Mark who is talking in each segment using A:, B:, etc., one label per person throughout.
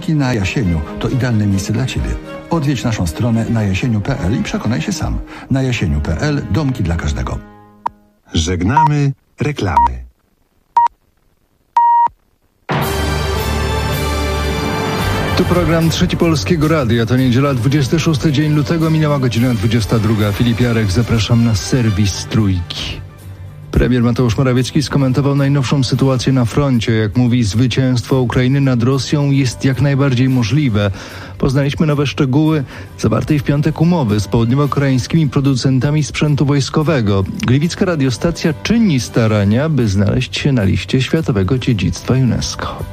A: Domki na Jasieniu to idealne miejsce dla Ciebie. Odwiedź naszą stronę najasieniu.pl i przekonaj się sam. Na jasieniu.pl domki dla każdego.
B: Żegnamy reklamy.
C: Tu program Trzeci Polskiego Radia. To niedziela, 26 dzień lutego, minęła godzina 22. Filip Jarek, zapraszam na serwis Trójki. Premier Mateusz Morawiecki skomentował najnowszą sytuację na froncie. Jak mówi, zwycięstwo Ukrainy nad Rosją jest jak najbardziej możliwe. Poznaliśmy nowe szczegóły zawartej w piątek umowy z południowo-koreańskimi producentami sprzętu wojskowego. Gliwicka radiostacja czyni starania, by znaleźć się na liście Światowego Dziedzictwa UNESCO.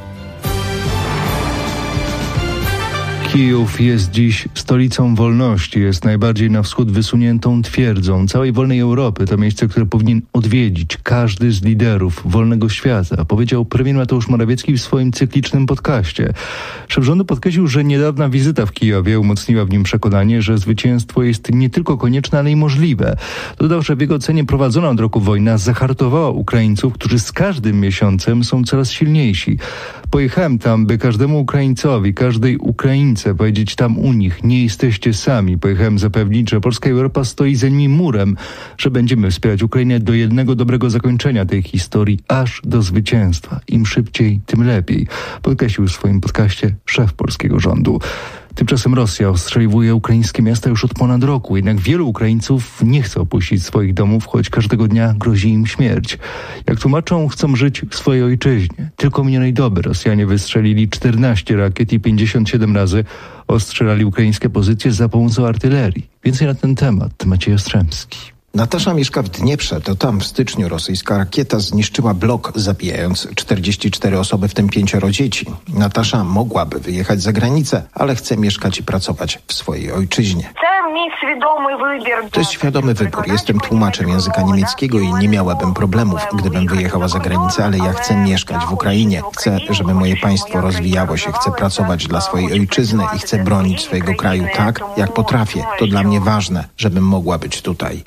C: Kijów jest dziś stolicą wolności, jest najbardziej na wschód wysuniętą twierdzą całej wolnej Europy. To miejsce, które powinien odwiedzić każdy z liderów wolnego świata, powiedział premier Mateusz Morawiecki w swoim cyklicznym podcaście. Szef rządu podkreślił, że niedawna wizyta w Kijowie umocniła w nim przekonanie, że zwycięstwo jest nie tylko konieczne, ale i możliwe. Dodał, że w jego ocenie prowadzona od roku wojna zahartowała Ukraińców, którzy z każdym miesiącem są coraz silniejsi. Pojechałem tam, by każdemu Ukraińcowi, każdej Ukraińce powiedzieć tam u nich, nie jesteście sami. Pojechałem zapewnić, że Polska i Europa stoi za nimi murem, że będziemy wspierać Ukrainę do jednego dobrego zakończenia tej historii, aż do zwycięstwa. Im szybciej, tym lepiej, podkreślił w swoim podcaście szef polskiego rządu. Tymczasem Rosja ostrzeliwuje ukraińskie miasta już od ponad roku, jednak wielu Ukraińców nie chce opuścić swoich domów, choć każdego dnia grozi im śmierć. Jak tłumaczą, chcą żyć w swojej ojczyźnie. Tylko minionej doby Rosjanie wystrzelili 14 rakiet i 57 razy ostrzelali ukraińskie pozycje za pomocą artylerii. Więcej na ten temat Maciej Jastrzębski.
D: Natasza mieszka w Dnieprze, to tam w styczniu rosyjska rakieta zniszczyła blok, zabijając 44 osoby, w tym 5 dzieci. Natasza mogłaby wyjechać za granicę, ale chce mieszkać i pracować w swojej ojczyźnie. To jest świadomy wybór. Jestem tłumaczem języka niemieckiego i nie miałabym problemów, gdybym wyjechała za granicę, ale ja chcę mieszkać w Ukrainie. Chcę, żeby moje państwo rozwijało się, chcę pracować dla swojej ojczyzny i chcę bronić swojego kraju tak, jak potrafię. To dla mnie ważne, żebym mogła być tutaj.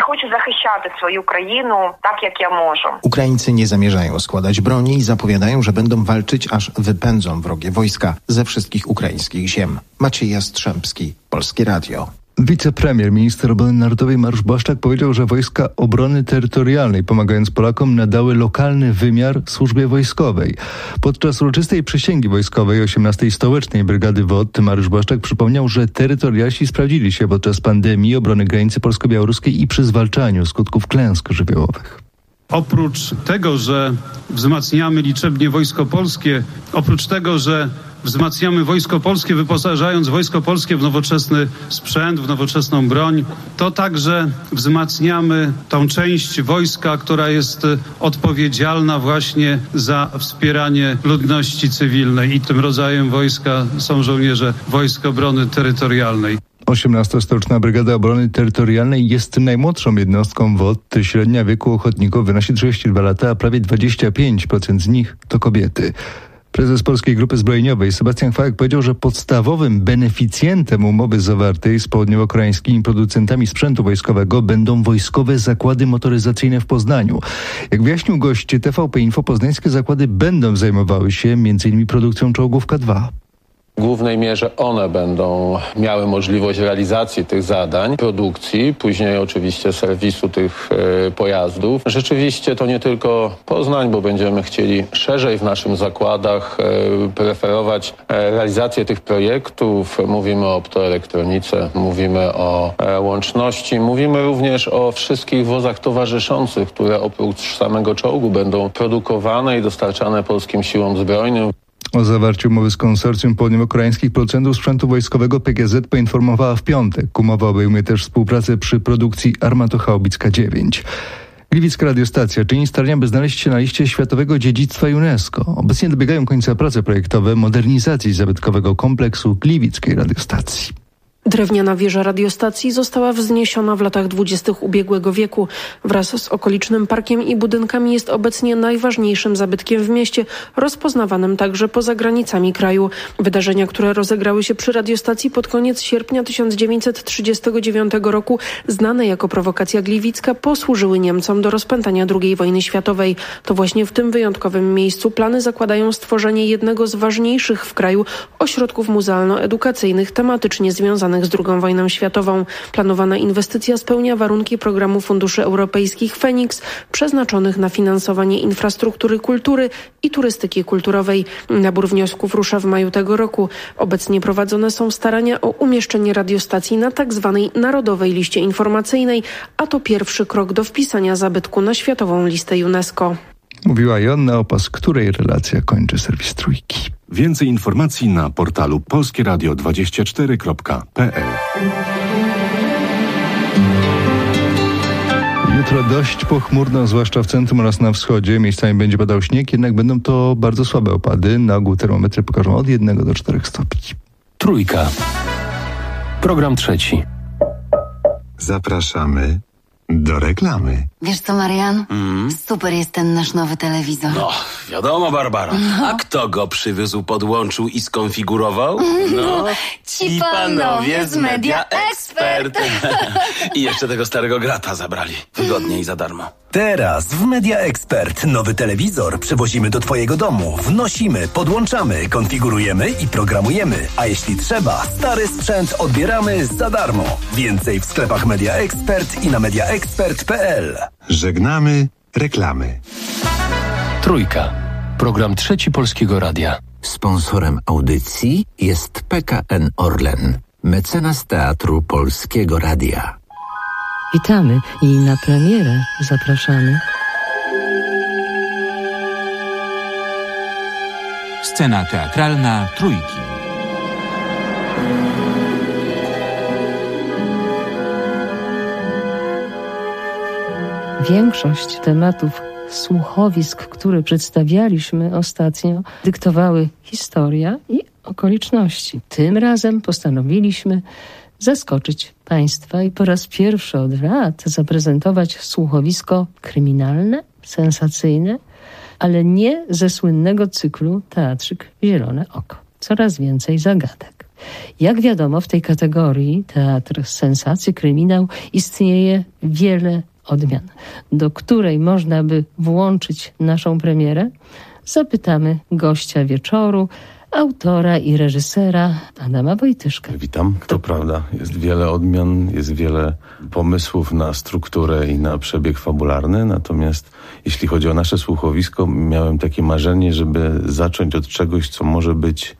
D: Ukraińcy nie zamierzają składać broni i zapowiadają, że będą walczyć, aż wypędzą wrogie wojska ze wszystkich ukraińskich ziem. Maciej Jastrzębski, Polskie Radio.
C: Wicepremier, minister obrony narodowej Mariusz Błaszczak powiedział, że wojska obrony terytorialnej, pomagając Polakom, nadały lokalny wymiar służbie wojskowej. Podczas uroczystej przysięgi wojskowej 18. Stołecznej Brygady WOT Mariusz Błaszczak przypomniał, że terytorialsi sprawdzili się podczas pandemii, obrony granicy polsko-białoruskiej i przy zwalczaniu skutków klęsk żywiołowych.
E: Oprócz tego, że wzmacniamy liczebnie Wojsko Polskie, oprócz tego, że wzmacniamy Wojsko Polskie, wyposażając Wojsko Polskie w nowoczesny sprzęt, w nowoczesną broń, to także wzmacniamy tą część wojska, która jest odpowiedzialna właśnie za wspieranie ludności cywilnej i tym rodzajem wojska są żołnierze Wojsk Obrony Terytorialnej.
C: 18. Stołeczna Brygada Obrony Terytorialnej jest najmłodszą jednostką WOT. Średnia wieku ochotników wynosi 32 lata, a prawie 25% z nich to kobiety. Prezes Polskiej Grupy Zbrojeniowej Sebastian Chwałek powiedział, że podstawowym beneficjentem umowy zawartej z południowo-koreańskimi producentami sprzętu wojskowego będą wojskowe zakłady motoryzacyjne w Poznaniu. Jak wyjaśnił gość TVP Info, poznańskie zakłady będą zajmowały się m.in. produkcją czołgów K2.
F: W głównej mierze one będą miały możliwość realizacji tych zadań, produkcji, później oczywiście serwisu tych pojazdów. Rzeczywiście to nie tylko Poznań, bo będziemy chcieli szerzej w naszych zakładach preferować realizację tych projektów. Mówimy o optoelektronice, mówimy o łączności, mówimy również o wszystkich wozach towarzyszących, które oprócz samego czołgu będą produkowane i dostarczane polskim siłom zbrojnym.
C: O zawarciu umowy z konsorcjum południowo-koreańskich producentów sprzętu wojskowego PGZ poinformowała w piątek. Umowa obejmuje też współpracę przy produkcji armatochaubic K9. Gliwicka radiostacja czyni starania, by znaleźć się na liście Światowego Dziedzictwa UNESCO. Obecnie dobiegają końca prace projektowe modernizacji zabytkowego kompleksu gliwickiej radiostacji.
G: Drewniana wieża radiostacji została wzniesiona w latach 20. ubiegłego wieku. Wraz z okolicznym parkiem i budynkami jest obecnie najważniejszym zabytkiem w mieście, rozpoznawanym także poza granicami kraju. Wydarzenia, które rozegrały się przy radiostacji pod koniec sierpnia 1939 roku, znane jako prowokacja gliwicka, posłużyły Niemcom do rozpętania II wojny światowej. To właśnie w tym wyjątkowym miejscu plany zakładają stworzenie jednego z ważniejszych w kraju ośrodków muzealno-edukacyjnych tematycznie związanych z II wojną światową. Planowana inwestycja spełnia warunki programu funduszy europejskich Feniks, przeznaczonych na finansowanie infrastruktury kultury i turystyki kulturowej. Nabór wniosków rusza w maju tego roku. Obecnie prowadzone są starania o umieszczenie radiostacji na tzw. Narodowej Liście Informacyjnej, a to pierwszy krok do wpisania zabytku na Światową Listę UNESCO.
C: Mówiła Joanna Opas, której relacja kończy serwis Trójki.
B: Więcej informacji na portalu polskieradio24.pl.
C: Jutro dość pochmurno, zwłaszcza w centrum oraz na wschodzie. Miejscami będzie padał śnieg, jednak będą to bardzo słabe opady. Na ogół termometry pokażą od 1 do 4 stopni.
H: Trójka. Program trzeci.
B: Zapraszamy do reklamy.
I: Wiesz co, Marian? Super jest ten nasz nowy telewizor.
J: No, wiadomo, Barbara. A kto go przywiózł, podłączył i skonfigurował? No,
I: ci panowie z Media Expert.
J: I jeszcze tego starego grata zabrali. Wygodnie i za darmo.
K: Teraz w Media Expert nowy telewizor przywozimy do twojego domu. Wnosimy, podłączamy, konfigurujemy i programujemy. A jeśli trzeba, stary sprzęt odbieramy za darmo. Więcej w sklepach Media Expert i na mediaexpert.pl.
B: Żegnamy reklamy.
H: Trójka. Program trzeci Polskiego Radia.
L: Sponsorem audycji jest PKN Orlen, mecenas Teatru Polskiego Radia.
M: Witamy i na premierę zapraszamy.
N: Scena teatralna Trójki.
M: Większość tematów słuchowisk, które przedstawialiśmy ostatnio, dyktowały historia i okoliczności. Tym razem postanowiliśmy zaskoczyć Państwa i po raz pierwszy od lat zaprezentować słuchowisko kryminalne, sensacyjne, ale nie ze słynnego cyklu Teatrzyk Zielone Oko. Coraz więcej zagadek. Jak wiadomo, w tej kategorii teatr sensacji, kryminał istnieje wiele odmian, do której można by włączyć naszą premierę. Zapytamy gościa wieczoru, autora i reżysera Adama Wojtyszka.
O: Witam. To prawda. Jest wiele odmian, jest wiele pomysłów na strukturę i na przebieg fabularny. Natomiast jeśli chodzi o nasze słuchowisko, miałem takie marzenie, żeby zacząć od czegoś, co może być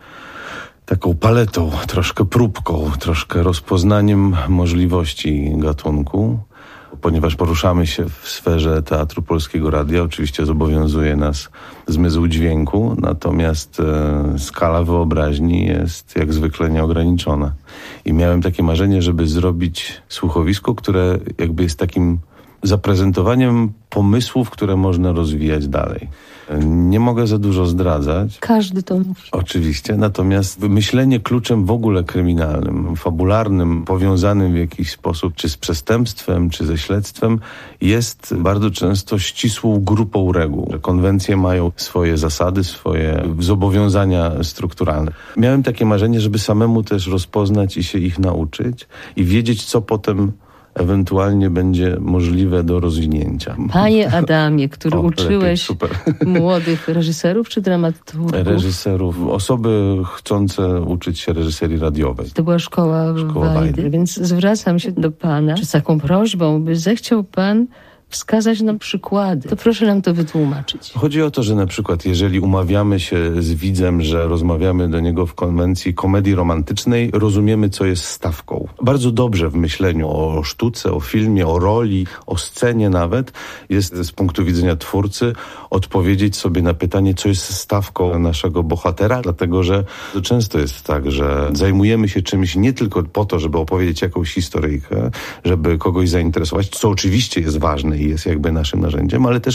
O: taką paletą, troszkę próbką, troszkę rozpoznaniem możliwości gatunku. Ponieważ poruszamy się w sferze Teatru Polskiego Radia, oczywiście zobowiązuje nas zmysł dźwięku, natomiast skala wyobraźni jest jak zwykle nieograniczona. I miałem takie marzenie, żeby zrobić słuchowisko, które jakby jest takim zaprezentowaniem pomysłów, które można rozwijać dalej. Nie mogę za dużo zdradzać.
M: Każdy to mówi.
O: Oczywiście, natomiast myślenie kluczem w ogóle kryminalnym, fabularnym, powiązanym w jakiś sposób czy z przestępstwem, czy ze śledztwem, jest bardzo często ścisłą grupą reguł. Konwencje mają swoje zasady, swoje zobowiązania strukturalne. Miałem takie marzenie, żeby samemu też rozpoznać i się ich nauczyć i wiedzieć, co potem ewentualnie będzie możliwe do rozwinięcia.
M: Panie Adamie, który uczyłeś młodych reżyserów czy dramaturgów?
O: Reżyserów, osoby chcące uczyć się reżyserii radiowej.
M: To była szkoła Wajdy, więc zwracam się do pana z taką prośbą, by zechciał pan wskazać nam przykłady. To proszę nam to wytłumaczyć.
O: Chodzi o to, że na przykład jeżeli umawiamy się z widzem, że rozmawiamy do niego w konwencji komedii romantycznej, rozumiemy, co jest stawką. Bardzo dobrze w myśleniu o sztuce, o filmie, o roli, o scenie nawet, jest z punktu widzenia twórcy odpowiedzieć sobie na pytanie, co jest stawką naszego bohatera, dlatego że to często jest tak, że zajmujemy się czymś nie tylko po to, żeby opowiedzieć jakąś historyjkę, żeby kogoś zainteresować, co oczywiście jest ważne i jest jakby naszym narzędziem, ale też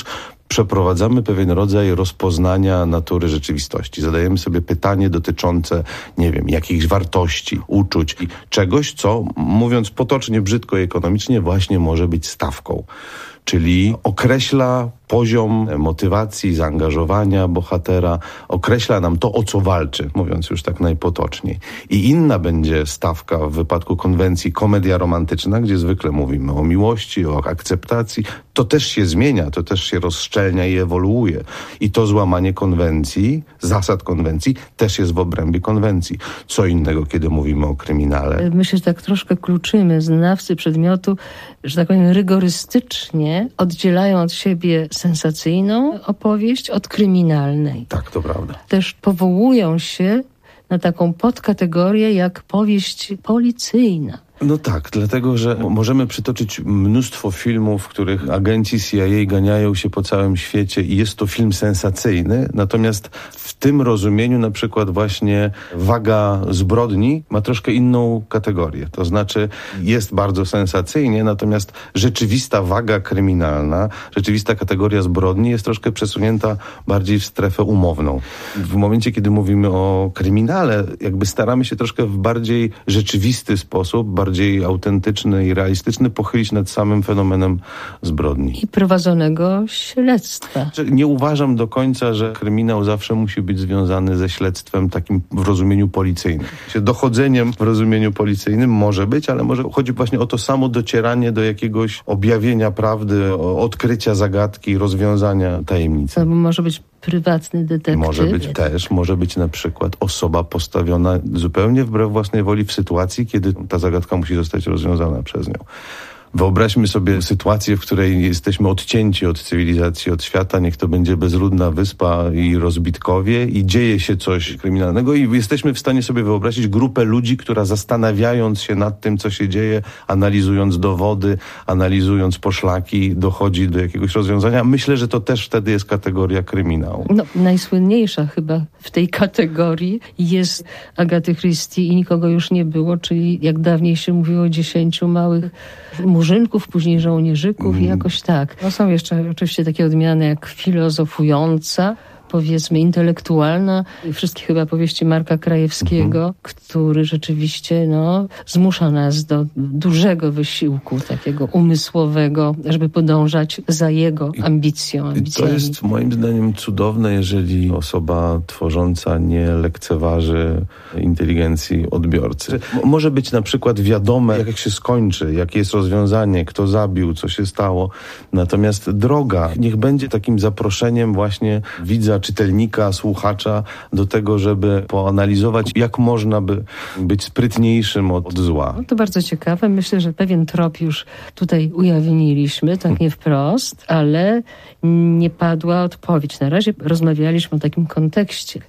O: przeprowadzamy pewien rodzaj rozpoznania natury rzeczywistości. Zadajemy sobie pytanie dotyczące, nie wiem, jakichś wartości, uczuć i czegoś, co, mówiąc potocznie, brzydko i ekonomicznie, właśnie może być stawką. Czyli określa poziom motywacji, zaangażowania bohatera, określa nam to, o co walczy, mówiąc już tak najpotoczniej. I inna będzie stawka w wypadku konwencji komedia romantyczna, gdzie zwykle mówimy o miłości, o akceptacji. To też się zmienia, to też się rozszczelnia i ewoluuje. I to złamanie konwencji, zasad konwencji, też jest w obrębie konwencji. Co innego, kiedy mówimy o kryminale.
M: Myślę, że tak troszkę kluczymy. Znawcy przedmiotu, że tak powiem, rygorystycznie oddzielają od siebie sensacyjną opowieść od kryminalnej.
O: Tak, to prawda.
M: Też powołują się na taką podkategorię jak powieść policyjna.
O: No tak, dlatego, że możemy przytoczyć mnóstwo filmów, w których agenci CIA ganiają się po całym świecie i jest to film sensacyjny, natomiast w tym rozumieniu na przykład właśnie waga zbrodni ma troszkę inną kategorię. To znaczy jest bardzo sensacyjnie, natomiast rzeczywista waga kryminalna, rzeczywista kategoria zbrodni jest troszkę przesunięta bardziej w strefę umowną. W momencie, kiedy mówimy o kryminale, jakby staramy się troszkę w bardziej rzeczywisty sposób, bardziej autentyczny i realistyczny pochylić nad samym fenomenem zbrodni.
M: I prowadzonego śledztwa.
O: Nie uważam do końca, że kryminał zawsze musi być związany ze śledztwem takim w rozumieniu policyjnym. Dochodzeniem w rozumieniu policyjnym może być, ale może chodzi właśnie o to samo docieranie do jakiegoś objawienia prawdy, odkrycia zagadki, rozwiązania tajemnicy.
M: To może być prywatny detektyw.
O: Może być też, może być na przykład osoba postawiona zupełnie wbrew własnej woli w sytuacji, kiedy ta zagadka musi zostać rozwiązana przez nią. Wyobraźmy sobie sytuację, w której jesteśmy odcięci od cywilizacji, od świata, niech to będzie bezludna wyspa i rozbitkowie i dzieje się coś kryminalnego i jesteśmy w stanie sobie wyobrazić grupę ludzi, która zastanawiając się nad tym, co się dzieje, analizując dowody, analizując poszlaki, dochodzi do jakiegoś rozwiązania. Myślę, że to też wtedy jest kategoria kryminału.
M: No, najsłynniejsza chyba w tej kategorii jest Agaty Christie i Nikogo już nie było, czyli jak dawniej się mówiło 10 małych murzynków, później żołnierzyków i jakoś tak. No są jeszcze oczywiście takie odmiany jak filozofująca, powiedzmy intelektualna. Wszystkie chyba powieści Marka Krajewskiego, który rzeczywiście zmusza nas do dużego wysiłku, takiego umysłowego, żeby podążać za jego ambicjami.
O: To jest moim zdaniem cudowne, jeżeli osoba tworząca nie lekceważy inteligencji odbiorcy. Może być na przykład wiadome, jak się skończy, jakie jest rozwiązanie, kto zabił, co się stało. Natomiast droga niech będzie takim zaproszeniem właśnie widza, czytelnika, słuchacza do tego, żeby poanalizować, jak można by być sprytniejszym od zła.
M: No to bardzo ciekawe. Myślę, że pewien trop już tutaj ujawniliśmy, tak nie wprost, ale nie padła odpowiedź. Na razie rozmawialiśmy o takim kontekście.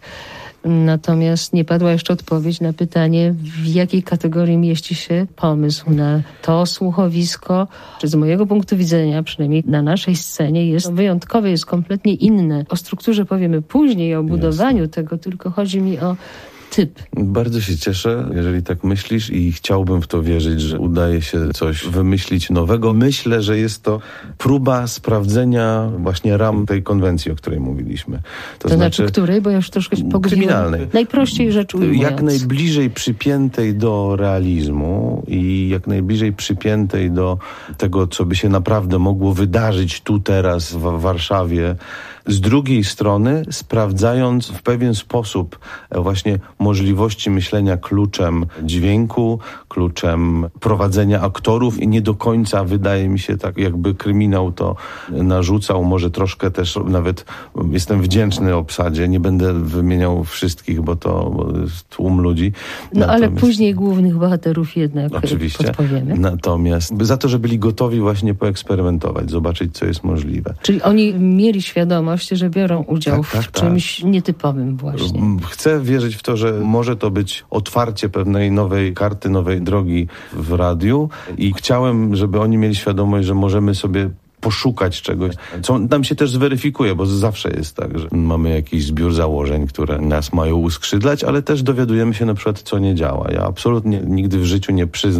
M: Natomiast nie padła jeszcze odpowiedź na pytanie, w jakiej kategorii mieści się pomysł na to słuchowisko. Z mojego punktu widzenia, przynajmniej na naszej scenie, jest wyjątkowe, jest kompletnie inne. O strukturze powiemy później, o budowaniu tego, tylko chodzi mi o typ.
O: Bardzo się cieszę, jeżeli tak myślisz i chciałbym w to wierzyć, że udaje się coś wymyślić nowego. Myślę, że jest to próba sprawdzenia właśnie ram tej konwencji, o której mówiliśmy.
M: To znaczy której? Bo ja już troszkę pogubiłem.
O: Kryminalnej.
M: Najprościej rzecz ujmując.
O: Jak najbliżej przypiętej do realizmu i jak najbliżej przypiętej do tego, co by się naprawdę mogło wydarzyć tu, teraz, w Warszawie. Z drugiej strony sprawdzając w pewien sposób właśnie możliwości myślenia kluczem dźwięku, kluczem prowadzenia aktorów i nie do końca wydaje mi się tak, jakby kryminał to narzucał. Może troszkę też nawet jestem wdzięczny obsadzie. Nie będę wymieniał wszystkich, bo jest tłum ludzi.
M: Ale później głównych bohaterów jednak oczywiście podpowiemy.
O: Natomiast za to, że byli gotowi właśnie poeksperymentować, zobaczyć, co jest możliwe.
M: Czyli oni mieli świadomość, że biorą udział w czymś nietypowym właśnie.
O: Chcę wierzyć w to, że może to być otwarcie pewnej nowej karty, nowej drogi w radiu i chciałem, żeby oni mieli świadomość, że możemy sobie poszukać czegoś, co nam się też zweryfikuje, bo zawsze jest tak, że mamy jakiś zbiór założeń, które nas mają uskrzydlać, ale też dowiadujemy się na przykład, co nie działa. Ja absolutnie nigdy w życiu nie przyznam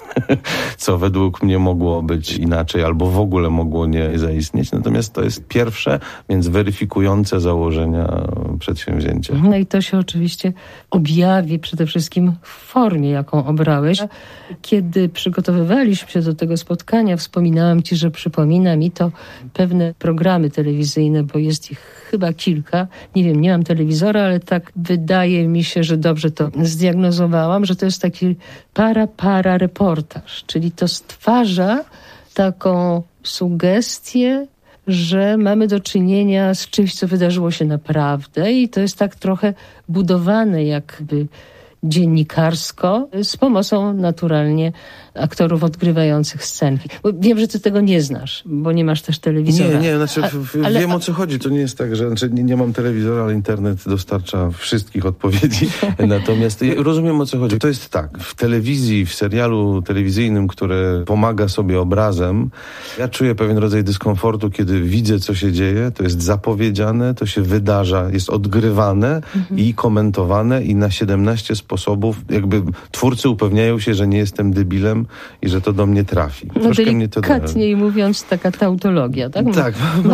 O: co według mnie mogło być inaczej albo w ogóle mogło nie zaistnieć. Natomiast to jest pierwsze, więc weryfikujące założenia przedsięwzięcia.
M: No i to się oczywiście objawi przede wszystkim w formie, jaką obrałeś. Kiedy przygotowywaliśmy się do tego spotkania, wspominałam ci, że przypomina mi to pewne programy telewizyjne, bo jest ich chyba kilka. Nie wiem, nie mam telewizora, ale tak wydaje mi się, że dobrze to zdiagnozowałam, że to jest taki para reportaż, czyli to stwarza taką sugestię, że mamy do czynienia z czymś, co wydarzyło się naprawdę i to jest tak trochę budowane jakby dziennikarsko, z pomocą naturalnie aktorów odgrywających scenki. Bo wiem, że ty tego nie znasz, bo nie masz też telewizora.
O: Nie, wiem o co chodzi. To nie jest tak, że nie mam telewizora, ale internet dostarcza wszystkich odpowiedzi. Natomiast ja rozumiem o co chodzi. To jest tak, w telewizji, w serialu telewizyjnym, który pomaga sobie obrazem, ja czuję pewien rodzaj dyskomfortu, kiedy widzę, co się dzieje, to jest zapowiedziane, to się wydarza, jest odgrywane i komentowane i na 17 sposobów jakby twórcy upewniają się, że nie jestem debilem i że to do mnie trafi.
M: Troszkę mnie to delikatniej mówiąc, taka tautologia, tak?
O: Tak,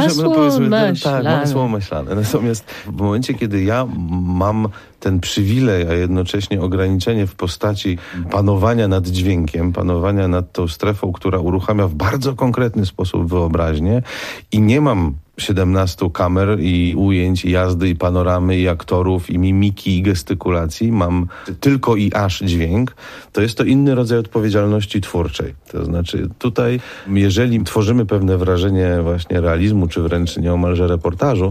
O: masło maślane. Natomiast w momencie, kiedy ja mam ten przywilej, a jednocześnie ograniczenie w postaci panowania nad dźwiękiem, panowania nad tą strefą, która uruchamia w bardzo konkretny sposób wyobraźnię i nie mam 17 kamer i ujęć, i jazdy, i panoramy, i aktorów, i mimiki, i gestykulacji. Mam tylko i aż dźwięk. To jest to inny rodzaj odpowiedzialności twórczej. To znaczy tutaj, jeżeli tworzymy pewne wrażenie właśnie realizmu, czy wręcz nieomalże reportażu,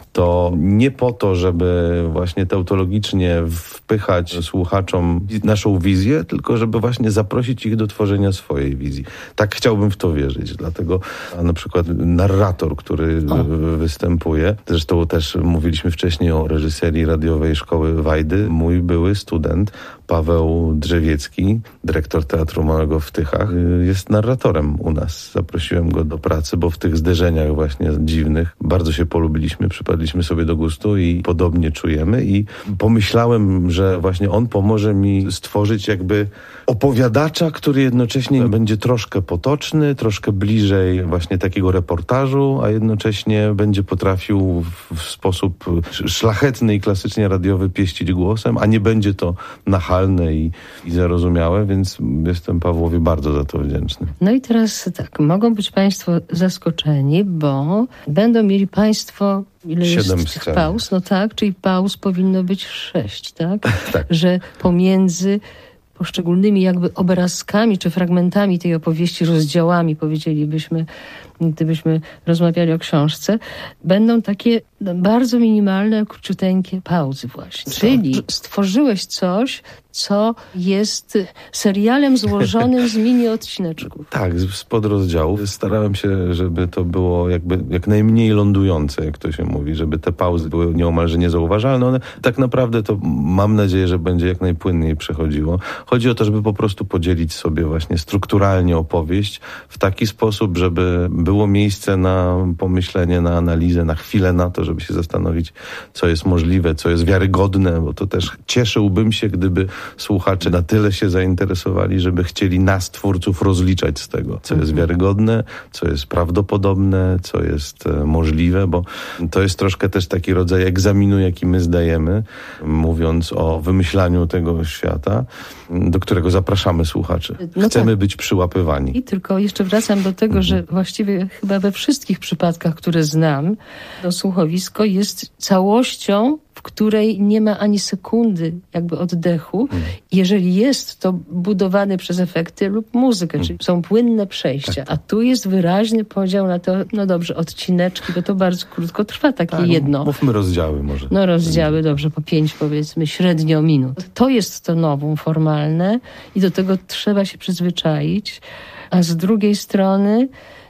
O: to nie po to, żeby właśnie tautologicznie wpychać słuchaczom naszą wizję, tylko żeby właśnie zaprosić ich do tworzenia swojej wizji. Tak chciałbym w to wierzyć. Dlatego na przykład narrator, który występuje, zresztą też mówiliśmy wcześniej o reżyserii radiowej Szkoły Wajdy, mój były student Paweł Drzewiecki, dyrektor Teatru Małego w Tychach, jest narratorem u nas. Zaprosiłem go do pracy, bo w tych zderzeniach właśnie dziwnych bardzo się polubiliśmy, przypadliśmy sobie do gustu i podobnie czujemy i pomyślałem, że właśnie on pomoże mi stworzyć jakby opowiadacza, który jednocześnie będzie troszkę potoczny, troszkę bliżej właśnie takiego reportażu, a jednocześnie będzie potrafił w sposób szlachetny i klasycznie radiowy pieścić głosem, a nie będzie to nachalne i zarozumiałe, więc jestem Pawłowi bardzo za to wdzięczny.
M: No i teraz tak, mogą być państwo zaskoczeni, bo będą mieli państwo ile
O: 7
M: jest tych pauz? No tak, czyli pauz powinno być 6, tak?
O: Tak.
M: Że pomiędzy poszczególnymi jakby obrazkami czy fragmentami tej opowieści, rozdziałami, powiedzielibyśmy, gdybyśmy rozmawiali o książce, będą takie bardzo minimalne, króciuteńkie pauzy właśnie. Czyli stworzyłeś coś, co jest serialem złożonym z mini odcineczków.
O: Tak, z podrozdziałów. Starałem się, żeby to było jakby jak najmniej lądujące, jak to się mówi, żeby te pauzy były nieomalże niezauważalne. One tak naprawdę to mam nadzieję, że będzie jak najpłynniej przechodziło. Chodzi o to, żeby po prostu podzielić sobie właśnie strukturalnie opowieść w taki sposób, żeby było miejsce na pomyślenie, na analizę, na chwilę na to, żeby się zastanowić, co jest możliwe, co jest wiarygodne, bo to też cieszyłbym się, gdyby słuchacze na tyle się zainteresowali, żeby chcieli nas, twórców, rozliczać z tego, co jest wiarygodne, co jest prawdopodobne, co jest możliwe, bo to jest troszkę też taki rodzaj egzaminu, jaki my zdajemy, mówiąc o wymyślaniu tego świata, do którego zapraszamy słuchaczy. Chcemy być przyłapywani.
M: I tylko jeszcze wracam do tego, że właściwie chyba we wszystkich przypadkach, które znam, to słuchowisko jest całością, w której nie ma ani sekundy jakby oddechu. Jeżeli jest, to budowany przez efekty lub muzykę, czyli są płynne przejścia. A tu jest wyraźny podział na to, no dobrze, odcineczki, bo to bardzo krótko trwa takie jedno.
O: Mówmy rozdziały może.
M: No rozdziały, dobrze, po 5 powiedzmy, średnio minut. To jest to novum formalne i do tego trzeba się przyzwyczaić. A z drugiej strony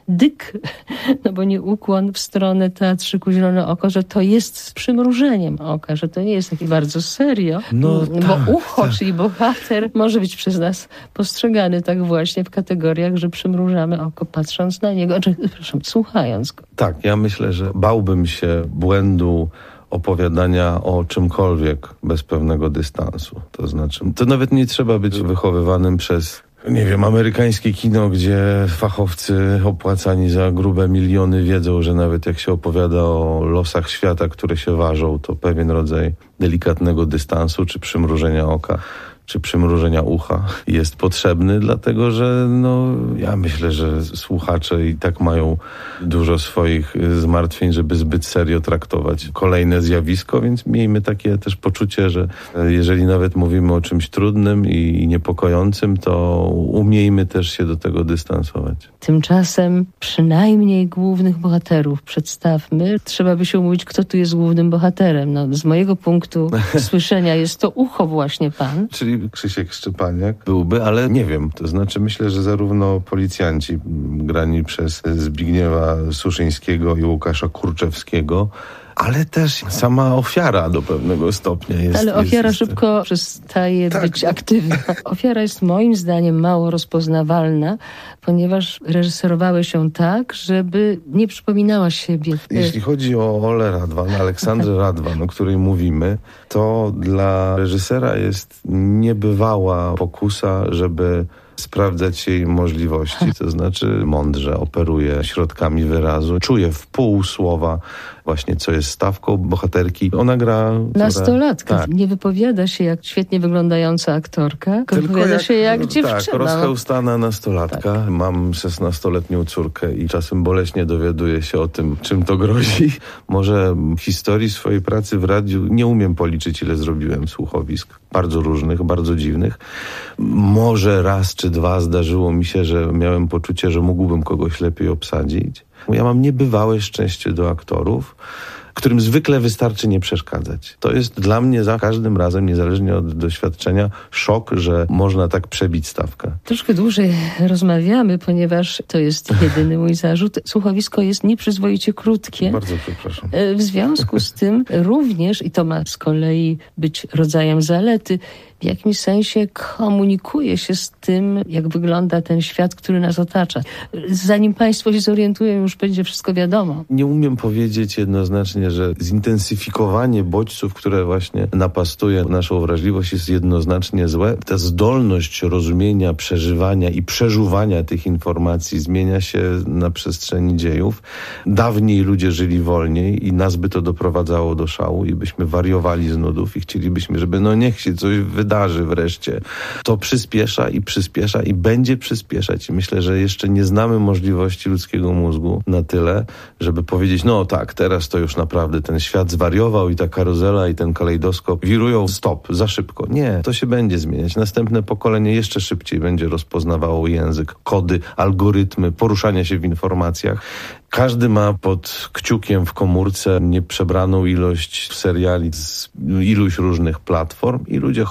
M: no bo nie ukłon w stronę Teatrzyku Zielone Oko, że to jest z przymrużeniem oka, że to nie jest takie bardzo serio, bo ucho, czyli bohater, może być przez nas postrzegany tak właśnie w kategoriach, że przymrużamy oko patrząc na niego, słuchając go.
O: Tak, ja myślę, że bałbym się błędu opowiadania o czymkolwiek bez pewnego dystansu. To znaczy, to nawet nie trzeba być wychowywanym przez nie wiem, amerykańskie kino, gdzie fachowcy opłacani za grube miliony wiedzą, że nawet jak się opowiada o losach świata, które się ważą, to pewien rodzaj delikatnego dystansu czy przymrużenia oka, czy przymrużenia ucha jest potrzebny, dlatego że ja myślę, że słuchacze i tak mają dużo swoich zmartwień, żeby zbyt serio traktować kolejne zjawisko, więc miejmy takie też poczucie, że jeżeli nawet mówimy o czymś trudnym i niepokojącym, to umiejmy też się do tego dystansować.
M: Tymczasem przynajmniej głównych bohaterów przedstawmy. Trzeba by się umówić, kto tu jest głównym bohaterem. Z mojego punktu słyszenia jest to ucho właśnie pan.
O: Czyli Krzysiek Szczepaniak byłby, ale nie wiem. To znaczy myślę, że zarówno policjanci grani przez Zbigniewa Suszyńskiego i Łukasza Kurczewskiego, ale też sama ofiara do pewnego stopnia jest. Ale
M: ofiara szybko przestaje być aktywna. Ofiara jest moim zdaniem mało rozpoznawalna, ponieważ reżyserowałeś ją tak, żeby nie przypominała siebie.
O: Jeśli chodzi o Olę Radwan, Aleksandrę Radwan, o której mówimy, to dla reżysera jest niebywała pokusa, żeby sprawdzać jej możliwości, to znaczy mądrze operuje środkami wyrazu, czuje w pół słowa właśnie, co jest stawką bohaterki. Ona gra...
M: Nastolatka. Tak. Nie wypowiada się jak świetnie wyglądająca aktorka, tylko wypowiada się jak dziewczyna.
O: Tak, rozchełstana nastolatka. Tak. Mam 16-letnią córkę i czasem boleśnie dowiaduję się o tym, czym to grozi. Może w historii swojej pracy w radiu nie umiem policzyć, ile zrobiłem słuchowisk. Bardzo różnych, bardzo dziwnych. Może raz czy dwa zdarzyło mi się, że miałem poczucie, że mógłbym kogoś lepiej obsadzić. Ja mam niebywałe szczęście do aktorów, którym zwykle wystarczy nie przeszkadzać. To jest dla mnie za każdym razem, niezależnie od doświadczenia, szok, że można tak przebić stawkę.
M: Troszkę dłużej rozmawiamy, ponieważ to jest jedyny mój zarzut. Słuchowisko jest nieprzyzwoicie krótkie.
O: Bardzo przepraszam.
M: W związku z tym również, i to ma z kolei być rodzajem zalety, w jakimś sensie komunikuje się z tym, jak wygląda ten świat, który nas otacza. Zanim państwo się zorientują, już będzie wszystko wiadomo.
O: Nie umiem powiedzieć jednoznacznie, że zintensyfikowanie bodźców, które właśnie napastuje naszą wrażliwość, jest jednoznacznie złe. Ta zdolność rozumienia, przeżywania i przeżuwania tych informacji zmienia się na przestrzeni dziejów. Dawniej ludzie żyli wolniej i nas by to doprowadzało do szału i byśmy wariowali z nudów i chcielibyśmy, żeby niech się coś wydarzy wreszcie. To przyspiesza i będzie przyspieszać. I myślę, że jeszcze nie znamy możliwości ludzkiego mózgu na tyle, żeby powiedzieć, tak, teraz to już naprawdę ten świat zwariował i ta karuzela i ten kalejdoskop wirują, stop, za szybko. Nie, to się będzie zmieniać. Następne pokolenie jeszcze szybciej będzie rozpoznawało język, kody, algorytmy, poruszania się w informacjach. Każdy ma pod kciukiem w komórce nieprzebraną ilość seriali z iluś różnych platform i ludzie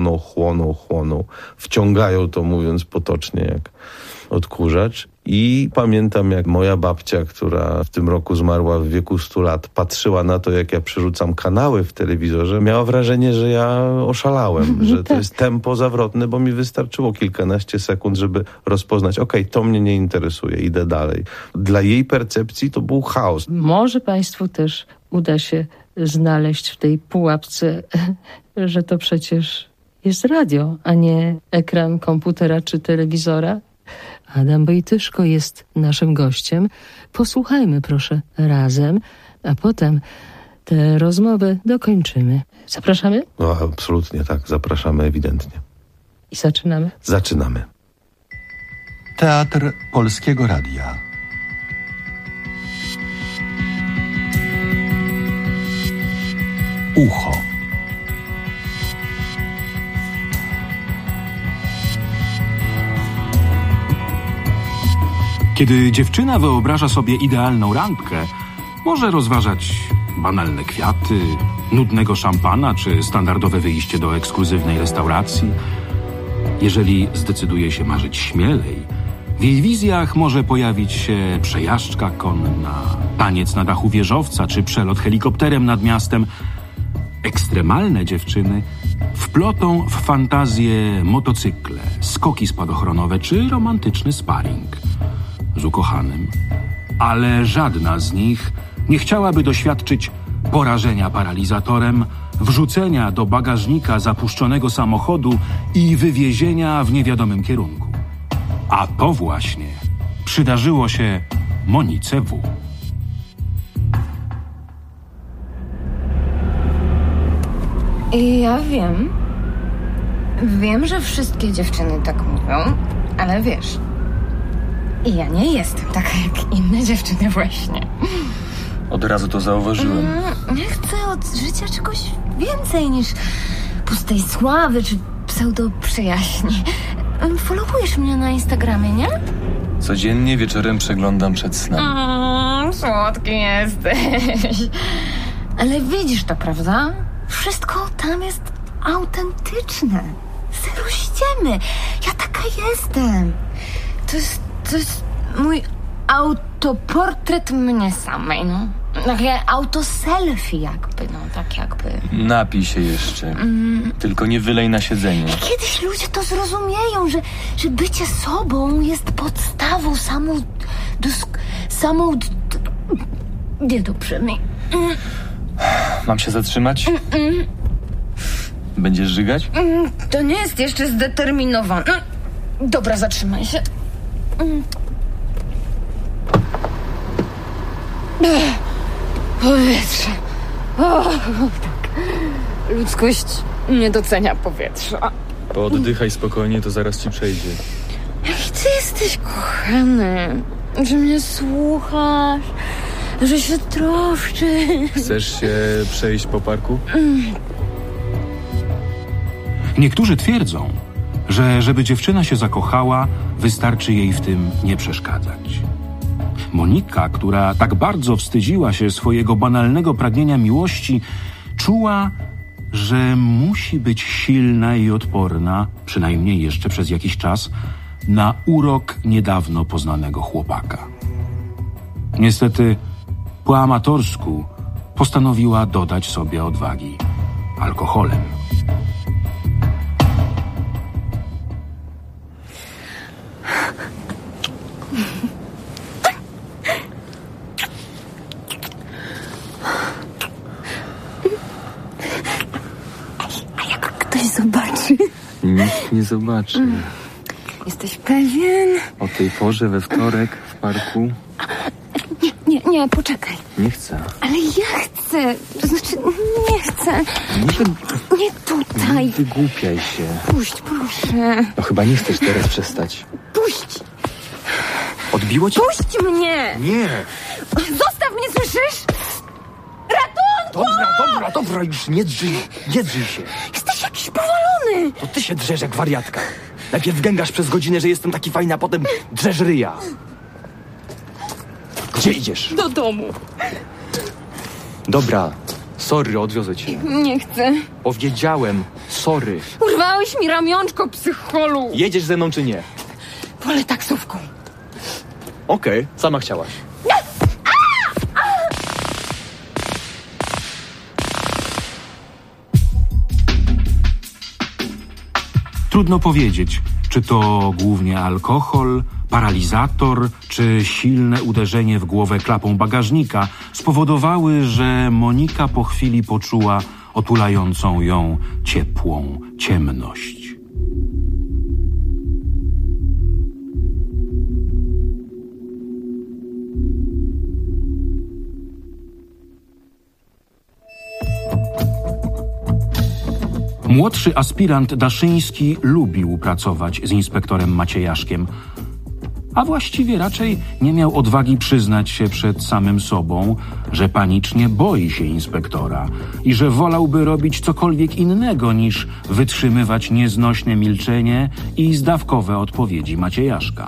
O: chłoną, wciągają to, mówiąc potocznie, jak odkurzacz. I pamiętam, jak moja babcia, która w tym roku zmarła w wieku 100 lat, patrzyła na to, jak ja przerzucam kanały w telewizorze, miała wrażenie, że ja oszalałem, że to jest tempo zawrotne, bo mi wystarczyło kilkanaście sekund, żeby rozpoznać, to mnie nie interesuje, idę dalej. Dla jej percepcji to był chaos.
M: Może państwu też uda się znaleźć w tej pułapce, że to przecież jest radio, a nie ekran komputera czy telewizora. Adam Wojtyszko jest naszym gościem. Posłuchajmy proszę razem, a potem tę rozmowę dokończymy. Zapraszamy?
O: Absolutnie tak, zapraszamy ewidentnie.
M: I zaczynamy?
O: Zaczynamy.
A: Teatr Polskiego Radia. Ucho.
N: Kiedy dziewczyna wyobraża sobie idealną randkę, może rozważać banalne kwiaty, nudnego szampana czy standardowe wyjście do ekskluzywnej restauracji. Jeżeli zdecyduje się marzyć śmielej, w jej wizjach może pojawić się przejażdżka konna, taniec na dachu wieżowca czy przelot helikopterem nad miastem. Ekstremalne dziewczyny wplotą w fantazję motocykle, skoki spadochronowe czy romantyczny sparring z ukochanym. Ale żadna z nich nie chciałaby doświadczyć porażenia paralizatorem, wrzucenia do bagażnika zapuszczonego samochodu i wywiezienia w niewiadomym kierunku. A to właśnie przydarzyło się Monice W.
P: Ja wiem, że wszystkie dziewczyny tak mówią, ale wiesz, ja nie jestem taka jak inne dziewczyny właśnie.
Q: Od razu to zauważyłem.
P: Ja chcę od życia czegoś więcej niż pustej sławy czy pseudo-przyjaźni. Followujesz mnie na Instagramie, nie?
Q: Codziennie wieczorem przeglądam przed snem.
P: Słodki jesteś. Ale widzisz to, prawda? Wszystko tam jest autentyczne. Zero ściemy. Ja taka jestem. To jest mój autoportret mnie samej, no. Takie autoselfie jakby, no tak jakby.
Q: Napij się jeszcze. Tylko nie wylej na siedzenie.
P: Kiedyś ludzie to zrozumieją, że bycie sobą jest podstawą nie dobrze mi.
Q: Mam się zatrzymać? Będziesz żygać?
P: To nie jest jeszcze zdeterminowane. Dobra, zatrzymaj się. Powietrze. Tak. Ludzkość nie docenia powietrza.
Q: Oddychaj spokojnie, to zaraz ci przejdzie.
P: Jaki ty jesteś kochany, że mnie słuchasz, że się troszczysz.
Q: Chcesz się przejść po parku?
N: Niektórzy twierdzą, że żeby dziewczyna się zakochała, wystarczy jej w tym nie przeszkadzać. Monika, która tak bardzo wstydziła się swojego banalnego pragnienia miłości, czuła, że musi być silna i odporna, przynajmniej jeszcze przez jakiś czas, na urok niedawno poznanego chłopaka. Niestety, po amatorsku postanowiła dodać sobie odwagi alkoholem.
P: Zobaczy.
Q: Nikt nie zobaczy.
P: Jesteś pewien?
Q: O tej porze we wtorek w parku?
P: Nie, poczekaj.
Q: Nie chcę.
P: Ale ja chcę. To znaczy, nie chcę. Nie tutaj.
Q: Nie wygłupiaj się.
P: Puść, proszę.
Q: No chyba nie chcesz teraz przestać.
P: Puść.
Q: Odbiło cię?
P: Puść mnie.
Q: Nie.
P: Zostaw mnie, słyszysz? Ratunku!
R: Dobra, już nie drzyj się.
P: Jesteś jakiś powalony.
R: To ty się drzesz jak wariatka. Najpierw gęgasz przez godzinę, że jestem taki fajny, a potem drzesz ryja. Gdzie idziesz?
P: Do domu.
R: Dobra, sorry, odwiozę cię.
P: Nie chcę.
R: Powiedziałem, sorry.
P: Urwałeś mi ramionczko, psycholu.
R: Jedziesz ze mną czy nie?
P: Wolę taksówką.
R: Okej, sama chciałaś.
N: Trudno powiedzieć, czy to głównie alkohol, paralizator, czy silne uderzenie w głowę klapą bagażnika spowodowały, że Monika po chwili poczuła otulającą ją ciepłą ciemność. Młodszy aspirant Daszyński lubił pracować z inspektorem Maciejaszkiem, a właściwie raczej nie miał odwagi przyznać się przed samym sobą, że panicznie boi się inspektora i że wolałby robić cokolwiek innego niż wytrzymywać nieznośne milczenie i zdawkowe odpowiedzi Maciejaszka.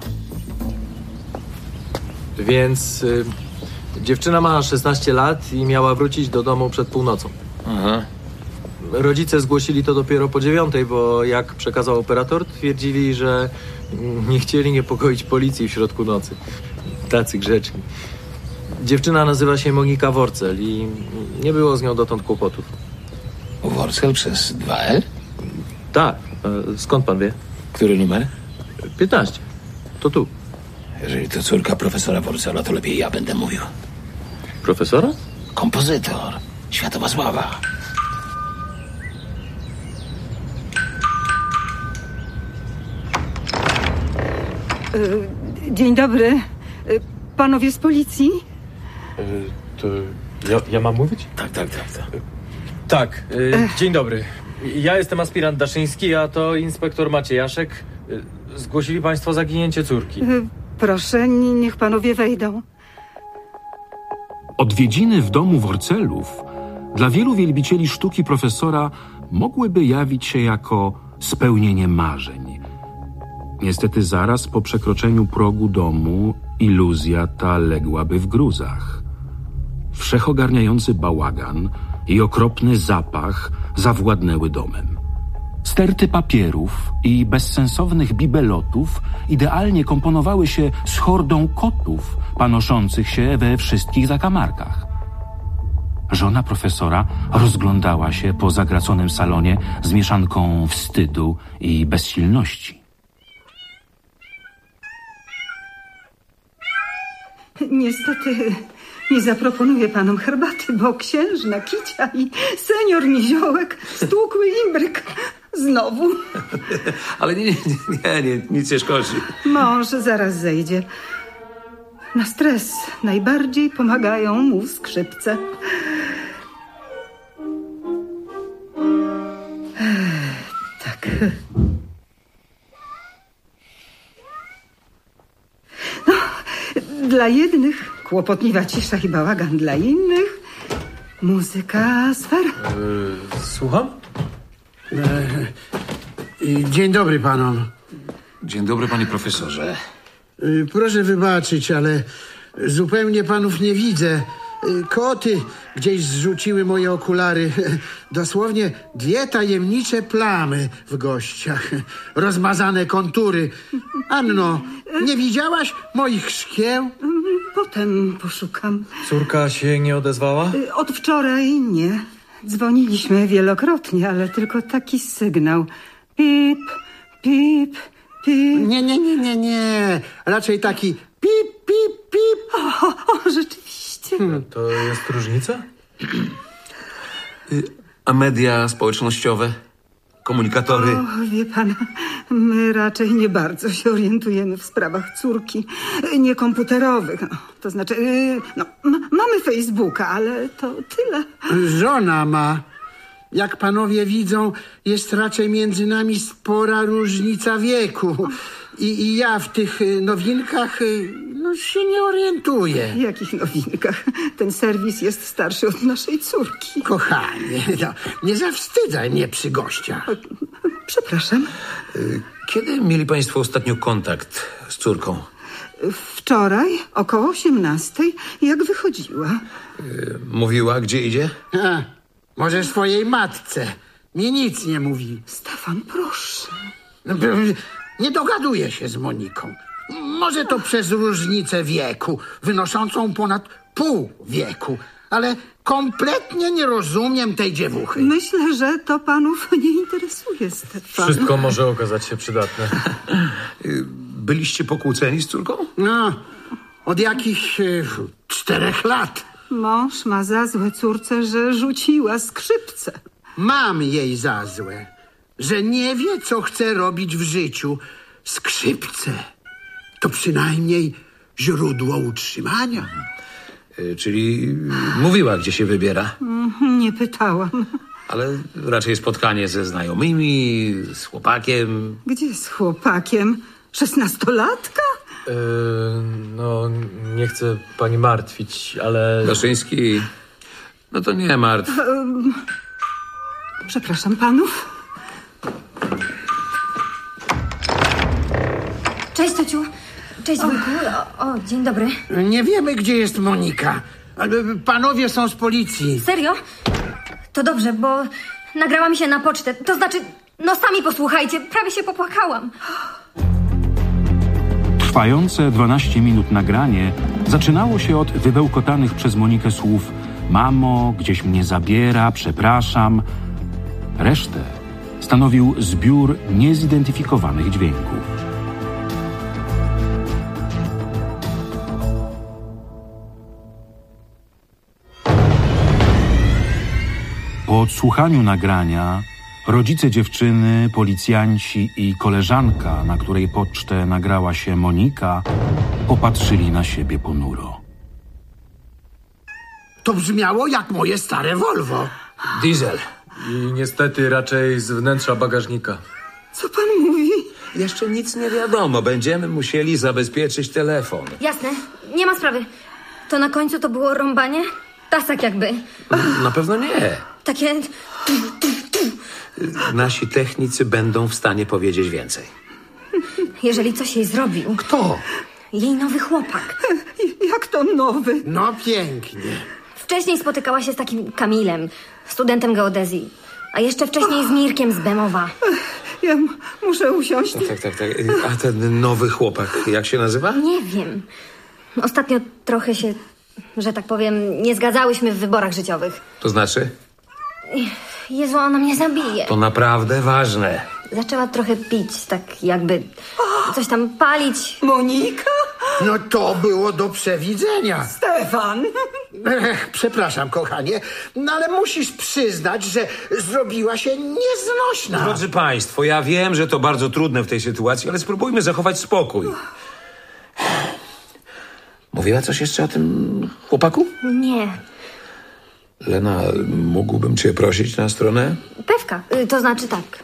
S: Więc dziewczyna ma 16 lat i miała wrócić do domu przed północą.
Q: Aha.
S: Rodzice zgłosili to dopiero po 9:00, bo jak przekazał operator, twierdzili, że nie chcieli niepokoić policji w środku nocy. Tacy grzeczni. Dziewczyna nazywa się Monika Worcel i nie było z nią dotąd kłopotów.
T: Worcel przez 2L?
S: Tak. Skąd pan wie?
T: Który numer?
S: 15. To tu.
T: Jeżeli to córka profesora Worcela, to lepiej ja będę mówił.
S: Profesora?
T: Kompozytor. Światowa sława.
U: Dzień dobry. Panowie z policji?
S: To ja mam mówić? Tak, dzień dobry. Ja jestem aspirant Daszyński, a to inspektor Maciejaszek. Zgłosili państwo zaginięcie córki.
U: Proszę, niech panowie wejdą.
N: Odwiedziny w domu Worcelów dla wielu wielbicieli sztuki profesora mogłyby jawić się jako spełnienie marzeń. Niestety zaraz po przekroczeniu progu domu iluzja ta ległaby w gruzach. Wszechogarniający bałagan i okropny zapach zawładnęły domem. Sterty papierów i bezsensownych bibelotów idealnie komponowały się z hordą kotów panoszących się we wszystkich zakamarkach. Żona profesora rozglądała się po zagraconym salonie z mieszanką wstydu i bezsilności.
U: Niestety nie zaproponuję panom herbaty, bo księżna Kicia i senior Niziołek stłukły imbryk. Znowu.
J: Ale nie, nic nie szkodzi.
U: Mąż zaraz zejdzie. Na stres najbardziej pomagają mu skrzypce. Tak. No, dla jednych kłopotliwa cisza i bałagan, dla innych muzyka sfer.
S: Słucham?
V: Dzień dobry panom.
J: Dzień dobry, panie profesorze.
V: Proszę wybaczyć, ale zupełnie panów nie widzę. Koty gdzieś zrzuciły moje okulary. Dosłownie 2 tajemnicze plamy w gościach. Rozmazane kontury. Anno, nie widziałaś moich szkieł?
U: Potem poszukam.
S: Córka się nie odezwała?
U: Od wczoraj nie. Dzwoniliśmy wielokrotnie, ale tylko taki sygnał. Pip, pip, pip.
V: Nie. Raczej taki pip, pip, pip.
U: O, rzeczywiście.
S: To jest różnica?
J: A media społecznościowe? Komunikatory?
U: O, wie pan, my raczej nie bardzo się orientujemy w sprawach córki. Nie komputerowych. To znaczy, mamy Facebooka, ale to tyle.
V: Żona ma. Jak panowie widzą, jest raczej między nami spora różnica wieku. I ja w tych nowinkach się nie orientuję.
U: W jakich nowinkach? Ten serwis jest starszy od naszej córki.
V: Kochanie, nie zawstydzaj mnie przy gościach.
U: Przepraszam.
J: Kiedy mieli państwo ostatnio kontakt z córką?
U: Wczoraj, około 18:00, jak wychodziła.
J: Mówiła, gdzie idzie?
V: Może swojej matce. Mi nic nie mówi.
U: Stefan, proszę.
V: Nie dogaduję się z Moniką. Może to przez różnicę wieku, wynoszącą ponad pół wieku. Ale kompletnie nie rozumiem tej dziewuchy.
U: Myślę, że to panów nie interesuje, Stefan.
S: Wszystko może okazać się przydatne.
J: Byliście pokłóceni z córką?
V: Od jakichś 4 lat.
U: Mąż ma za złe córce, że rzuciła skrzypce.
V: Mam jej za złe, że nie wie, co chce robić w życiu. Skrzypce to przynajmniej źródło utrzymania.
J: Czyli mówiła, gdzie się wybiera?
U: Nie pytałam.
J: Ale raczej spotkanie ze znajomymi, z chłopakiem.
U: Gdzie z chłopakiem? 16-latka?
S: Nie chcę pani martwić, ale...
J: Daszyński, to nie martw.
U: Przepraszam panów.
P: Cześć, Tociu. Cześć, wujku. O, dzień dobry.
V: Nie wiemy, gdzie jest Monika. Panowie są z policji.
P: Serio? To dobrze, bo nagrała mi się na pocztę. To znaczy, sami posłuchajcie, prawie się popłakałam.
N: Trwające 12 minut nagranie zaczynało się od wybełkotanych przez Monikę słów: mamo, gdzieś mnie zabiera, przepraszam. Resztę stanowił zbiór niezidentyfikowanych dźwięków. Po odsłuchaniu nagrania Rodzice dziewczyny, policjanci i koleżanka, na której pocztę nagrała się Monika, popatrzyli na siebie ponuro.
V: To brzmiało jak moje stare Volvo.
S: Diesel. I niestety raczej z wnętrza bagażnika.
U: Co pan mówi?
T: Jeszcze nic nie wiadomo. Będziemy musieli zabezpieczyć telefon.
P: Jasne, nie ma sprawy. To na końcu to było rąbanie? Tasak jakby.
T: Na pewno nie.
P: Takie...
T: Nasi technicy będą w stanie powiedzieć więcej.
P: Jeżeli coś jej zrobił...
T: Kto?
P: Jej nowy chłopak.
U: Jak to nowy?
V: No pięknie.
P: Wcześniej spotykała się z takim Kamilem, studentem geodezji. A jeszcze wcześniej z Mirkiem z Bemowa.
U: Ja muszę usiąść.
T: Tak. A ten nowy chłopak, jak się nazywa?
P: Nie wiem. Ostatnio trochę się, że tak powiem, nie zgadzałyśmy w wyborach życiowych.
T: To znaczy?
P: Jezu, ona mnie zabije.
T: To naprawdę ważne.
P: Zaczęła trochę pić, tak jakby coś tam palić.
U: Monika?
V: No to było do przewidzenia.
U: Stefan!
V: Przepraszam, kochanie, no ale musisz przyznać, że zrobiła się nieznośna.
T: Drodzy państwo, ja wiem, że to bardzo trudne w tej sytuacji, ale spróbujmy zachować spokój. Mówiła coś jeszcze o tym chłopaku?
P: Nie.
T: Lena, mógłbym cię prosić na stronę?
P: Pewka, to znaczy tak.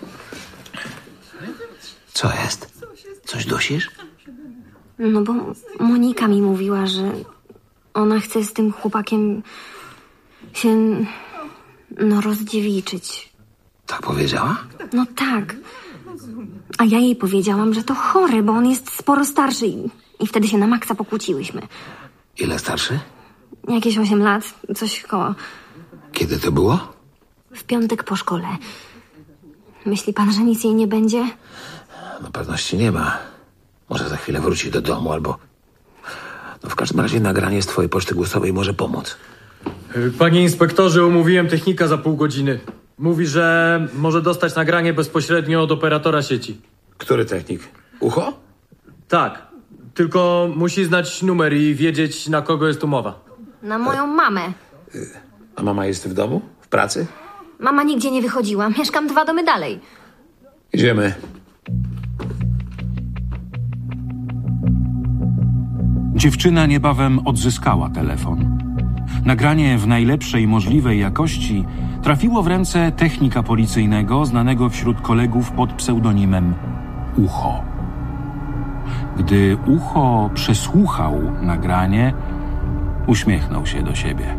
T: Co jest? Coś dusisz?
P: No bo Monika mi mówiła, że ona chce z tym chłopakiem się, rozdziewiczyć.
T: Tak powiedziała?
P: No tak. A ja jej powiedziałam, że to chory, bo on jest sporo starszy i wtedy się na maksa pokłóciłyśmy.
T: Ile starszy?
P: Jakieś 8 lat, coś koło.
T: Kiedy to było?
P: W piątek po szkole. Myśli pan, że nic jej nie będzie?
T: No pewności nie ma. Może za chwilę wróci do domu albo... No w każdym razie nagranie z twojej poczty głosowej może pomóc.
S: Panie inspektorze, umówiłem technika za pół godziny. Mówi, że może dostać nagranie bezpośrednio od operatora sieci.
T: Który technik? Ucho?
S: Tak. Tylko musi znać numer i wiedzieć, na kogo jest umowa.
P: Na moją mamę.
T: A mama jest w domu? W pracy?
P: Mama nigdzie nie wychodziła. Mieszkam 2 domy dalej.
T: Idziemy.
N: Dziewczyna niebawem odzyskała telefon. Nagranie w najlepszej możliwej jakości trafiło w ręce technika policyjnego znanego wśród kolegów pod pseudonimem Ucho. Gdy Ucho przesłuchał nagranie, uśmiechnął się do siebie.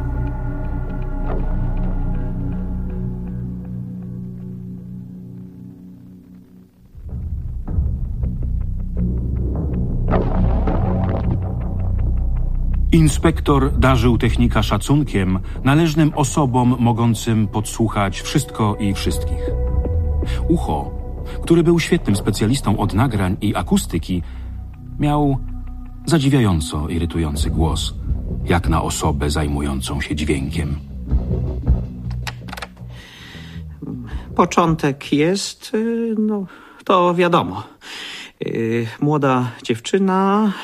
N: Inspektor darzył technika szacunkiem należnym osobom mogącym podsłuchać wszystko i wszystkich. Ucho, który był świetnym specjalistą od nagrań i akustyki, miał zadziwiająco irytujący głos, jak na osobę zajmującą się dźwiękiem.
D: Początek jest, to wiadomo. Młoda dziewczyna...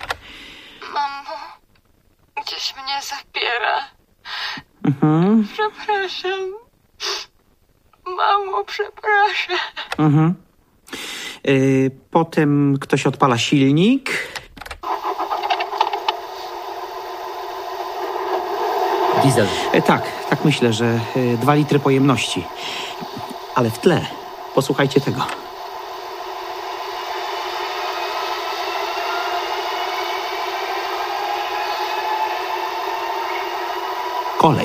E: Gdzieś mnie zabiera. Przepraszam. Mamo, przepraszam.
D: Potem ktoś odpala silnik.
R: Diesel.
D: Tak myślę, że 2 litry pojemności. Ale w tle, posłuchajcie tego. Kolej.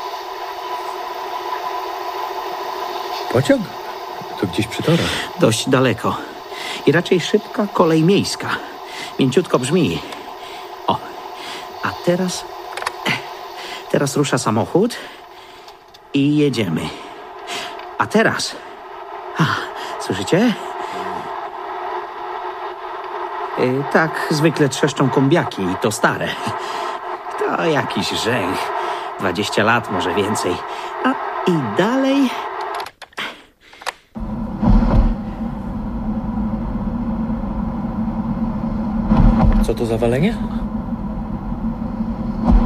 R: Pociąg? To gdzieś przy torach.
D: Dość daleko. I raczej szybka kolej miejska. Mięciutko brzmi. O, a teraz rusza samochód i jedziemy. A teraz... słyszycie? Tak zwykle trzeszczą kombiaki i to stare. To jakiś rzęch. 20 lat, może więcej. A i dalej...
R: Co to za walenie?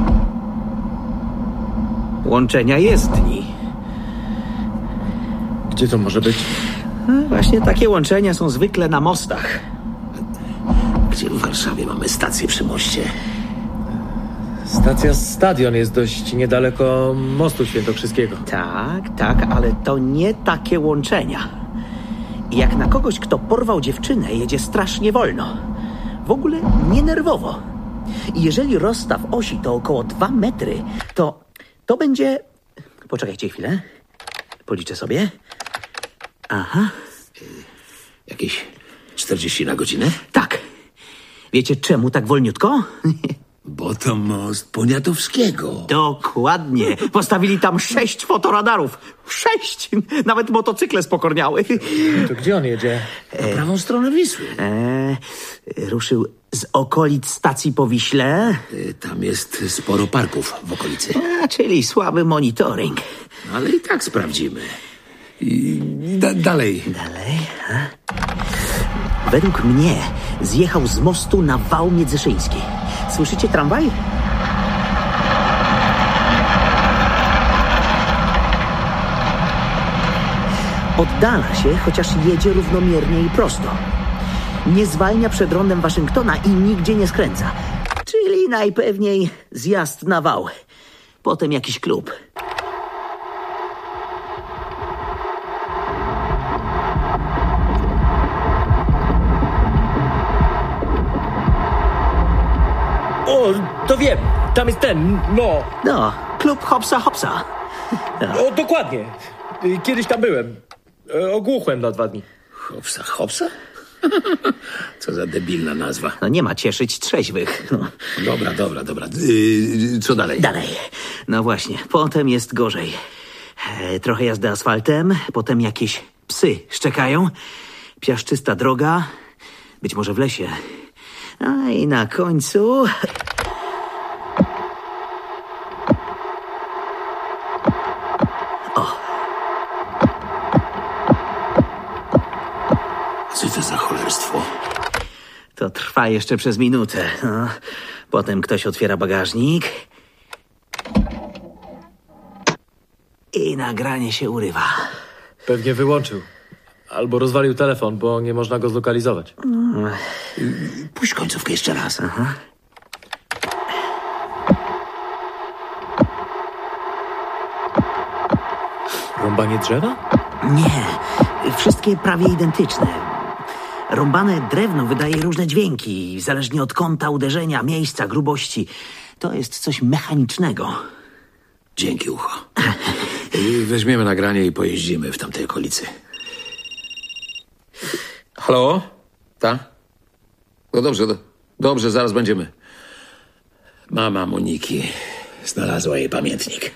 D: Łączenia jezdni.
S: Gdzie to może być?
D: No, właśnie takie łączenia są zwykle na mostach.
T: Gdzie w Warszawie mamy stację przy moście?
S: Stacja Stadion jest dość niedaleko mostu świętokrzyskiego.
D: Tak, ale to nie takie łączenia. I jak na kogoś, kto porwał dziewczynę, jedzie strasznie wolno. W ogóle nie nerwowo. I jeżeli rozstaw osi to około 2 metry, to będzie... Poczekajcie chwilę. Policzę sobie. Aha.
T: Jakieś 40 na godzinę?
D: Tak. Wiecie czemu tak wolniutko?
T: Bo to most Poniatowskiego.
D: Dokładnie. Postawili tam 6 fotoradarów. 6! Nawet motocykle spokorniały.
S: To gdzie on jedzie?
T: Na prawą stronę Wisły.
D: Ruszył z okolic stacji po Wiśle.
T: Tam jest sporo parków w okolicy.
D: Czyli słaby monitoring.
T: Ale i tak sprawdzimy. Dalej.
D: Według mnie zjechał z mostu na wał międzyszyński. Słyszycie tramwaj? Oddala się, chociaż jedzie równomiernie i prosto. Nie zwalnia przed rondem Waszyngtona i nigdzie nie skręca. Czyli najpewniej zjazd na wał. Potem jakiś klub.
S: O, to wiem. Tam jest ten,
D: No, klub Hopsa Hopsa.
S: O, dokładnie. Kiedyś tam byłem. Ogłuchłem na 2 dni.
T: Hopsa Hopsa? Co za debilna nazwa.
D: No nie ma cieszyć trzeźwych. No.
T: Dobra. Co dalej?
D: No właśnie, potem jest gorzej. Trochę jazdy asfaltem, potem jakieś psy szczekają, piaszczysta droga, być może w lesie. A i na końcu...
T: Co to za cholerstwo?
D: To trwa jeszcze przez minutę. No. Potem ktoś otwiera bagażnik i nagranie się urywa.
S: Pewnie wyłączył. Albo rozwalił telefon, bo nie można go zlokalizować.
T: Puść końcówkę jeszcze raz.
D: Aha.
S: Rąbanie drzewa?
D: Nie, wszystkie prawie identyczne. Rąbane drewno wydaje różne dźwięki, zależnie od kąta uderzenia, miejsca, grubości. To jest coś mechanicznego.
T: Dzięki, ucho. Weźmiemy nagranie i pojeździmy w tamtej okolicy. Halo? Ta? No dobrze, zaraz będziemy. Mama Moniki znalazła jej pamiętnik.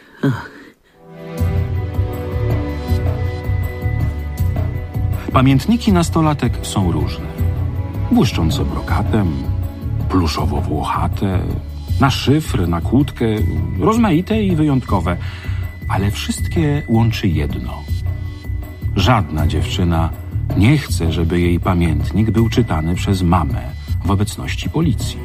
N: Pamiętniki nastolatek są różne. Błyszczące brokatem, pluszowo-włochate, na szyfr, na kłódkę, rozmaite i wyjątkowe. Ale wszystkie łączy jedno. Żadna dziewczyna nie chce, żeby jej pamiętnik był czytany przez mamę w obecności policji.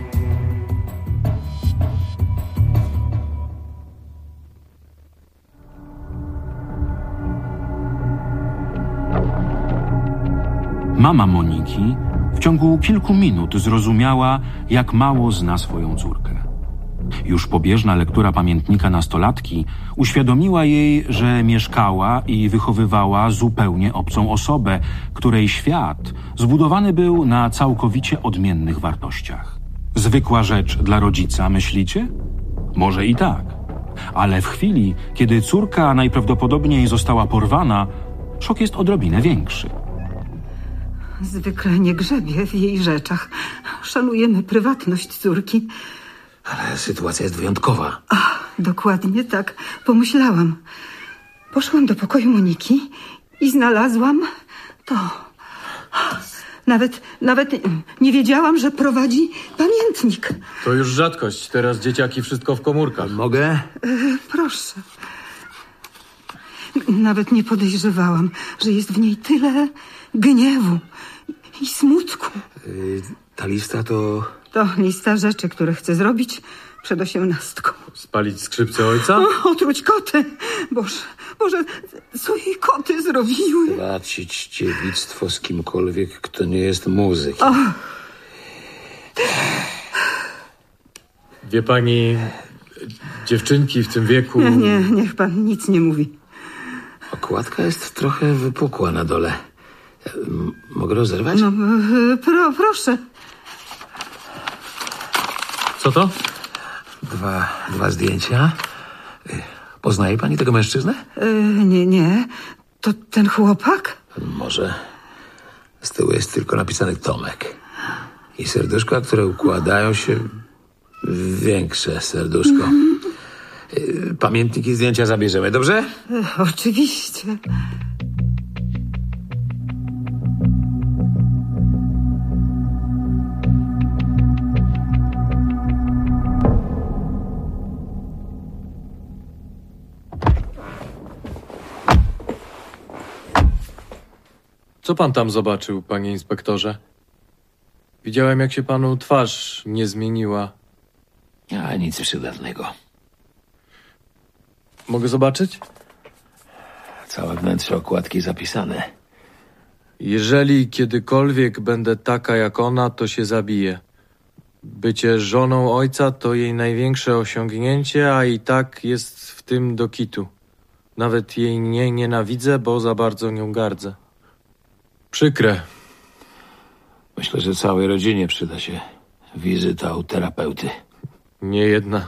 N: Mama Moniki w ciągu kilku minut zrozumiała, jak mało zna swoją córkę. Już pobieżna lektura pamiętnika nastolatki uświadomiła jej, że mieszkała i wychowywała zupełnie obcą osobę, której świat zbudowany był na całkowicie odmiennych wartościach. Zwykła rzecz dla rodzica, myślicie? Może i tak. Ale w chwili, kiedy córka najprawdopodobniej została porwana, szok jest odrobinę większy.
U: Zwykle nie grzebię w jej rzeczach. Szanujemy prywatność córki.
T: Ale sytuacja jest wyjątkowa.
U: Dokładnie tak pomyślałam. Poszłam do pokoju Moniki i znalazłam to. Nawet nie wiedziałam, że prowadzi pamiętnik.
S: To już rzadkość. Teraz dzieciaki wszystko w komórkach.
T: Mogę?
U: Proszę. Nawet nie podejrzewałam, że jest w niej tyle gniewu i smutku.
T: Ta lista to
U: To lista rzeczy, które chcę zrobić przed 18.
S: Spalić skrzypce ojca?
U: Otruć koty. Boże, co jej koty zrobiły?
T: Tracić dziewictwo z kimkolwiek, kto nie jest muzykiem.
U: O.
S: Wie pani, dziewczynki w tym wieku...
U: Nie, niech pan nic nie mówi.
T: Okładka jest trochę wypukła na dole. Mogę rozerwać?
U: No, proszę.
S: Co to?
T: Dwa zdjęcia. Poznaje pani tego mężczyznę?
U: Nie. To ten chłopak?
T: Może. Z tyłu jest tylko napisany Tomek. I serduszka, które układają się w większe serduszko. Pamiętniki, zdjęcia zabierzemy, dobrze?
U: Oczywiście.
S: Co pan tam zobaczył, panie inspektorze? Widziałem, jak się panu twarz nie zmieniła.
T: A nic przydatnego.
S: Mogę zobaczyć?
T: Całe wnętrze okładki zapisane.
S: Jeżeli kiedykolwiek będę taka jak ona, to się zabiję. Bycie żoną ojca to jej największe osiągnięcie, a i tak jest w tym do kitu. Nawet jej nie nienawidzę, bo za bardzo nią gardzę. Przykre.
T: Myślę, że całej rodzinie przyda się wizyta u terapeuty.
S: Nie jedna.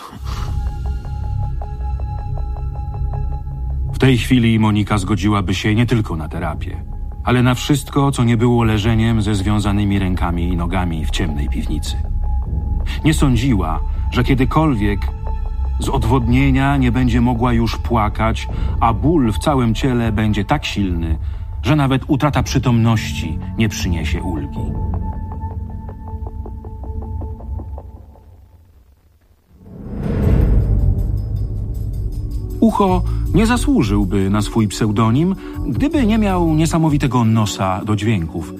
N: W tej chwili Monika zgodziłaby się nie tylko na terapię, ale na wszystko, co nie było leżeniem ze związanymi rękami i nogami w ciemnej piwnicy. Nie sądziła, że kiedykolwiek z odwodnienia nie będzie mogła już płakać, a ból w całym ciele będzie tak silny, że nawet utrata przytomności nie przyniesie ulgi. Ucho nie zasłużyłby na swój pseudonim, gdyby nie miał niesamowitego nosa do dźwięków.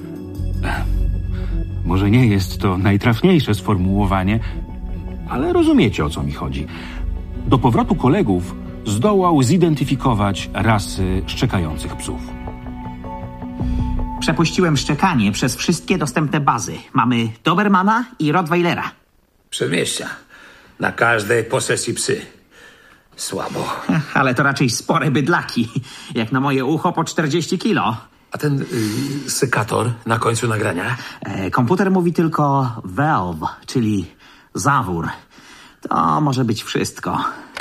N: Może nie jest to najtrafniejsze sformułowanie, ale rozumiecie, o co mi chodzi. Do powrotu kolegów zdołał zidentyfikować rasy szczekających psów.
F: Przepuściłem szczekanie przez wszystkie dostępne bazy. Mamy Dobermana i Rottweilera.
T: Przedmieścia. Na każdej posesji psy. Słabo.
F: Ale to raczej spore bydlaki. Jak na moje ucho po 40 kilo.
T: A ten sykator na końcu nagrania?
F: Komputer mówi tylko valve, czyli zawór. To może być wszystko.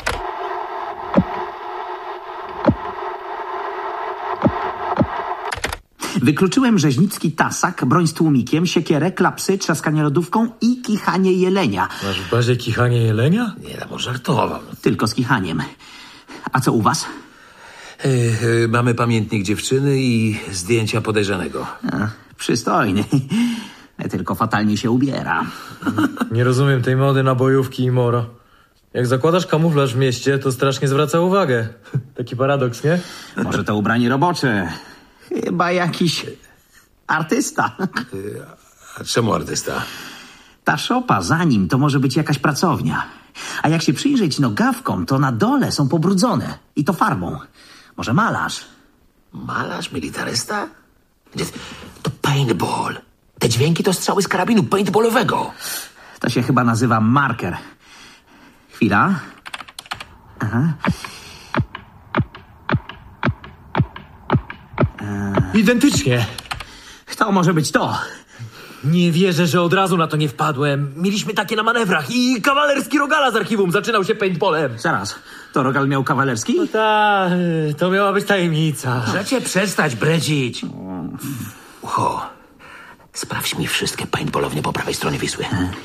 F: Wykluczyłem rzeźnicki tasak, broń z tłumikiem, siekierę, klapsy, trzaskanie lodówką i kichanie jelenia.
S: Masz w bazie kichanie jelenia?
T: Nie, no bo żartowałem.
F: Tylko z kichaniem. A co u was?
T: Mamy pamiętnik dziewczyny i zdjęcia podejrzanego.
F: Przystojny. Tylko fatalnie się ubiera.
S: Nie rozumiem tej mody na bojówki i moro. Jak zakładasz kamuflaż w mieście, to strasznie zwraca uwagę. Taki paradoks, nie?
F: Może to ubranie robocze. Chyba jakiś artysta.
T: A czemu artysta?
F: Ta szopa za nim to może być jakaś pracownia. A jak się przyjrzeć nogawkom, to na dole są pobrudzone. I to farbą. Może malarz.
T: Malarz? Militarysta? To paintball. Te dźwięki to strzały z karabinu paintballowego.
F: To się chyba nazywa marker. Chwila. Aha.
S: Identycznie.
F: To może być to.
S: Nie wierzę, że od razu na to nie wpadłem. Mieliśmy takie na manewrach i kawalerski Rogala z archiwum zaczynał się paintballem.
F: Zaraz, to Rogal miał kawalerski?
S: No tak, to miała być tajemnica.
T: Możecie przestać bredzić. Ucho, sprawdź mi wszystkie paintballownie po prawej stronie Wisły.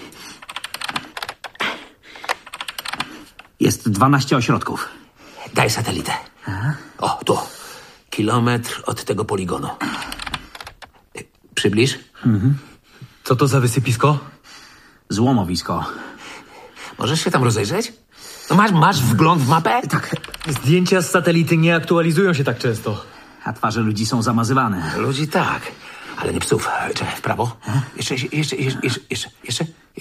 F: Jest 12 ośrodków.
T: Daj satelitę. O, tu. Kilometr od tego poligonu. Przybliż.
S: Co to za wysypisko?
F: Złomowisko.
T: Możesz się tam rozejrzeć? No masz wgląd w mapę?
F: Tak.
S: Zdjęcia z satelity nie aktualizują się tak często.
F: A twarze ludzi są zamazywane.
T: Ludzi tak, ale nie psów. Czekaj, w prawo. Jeszcze.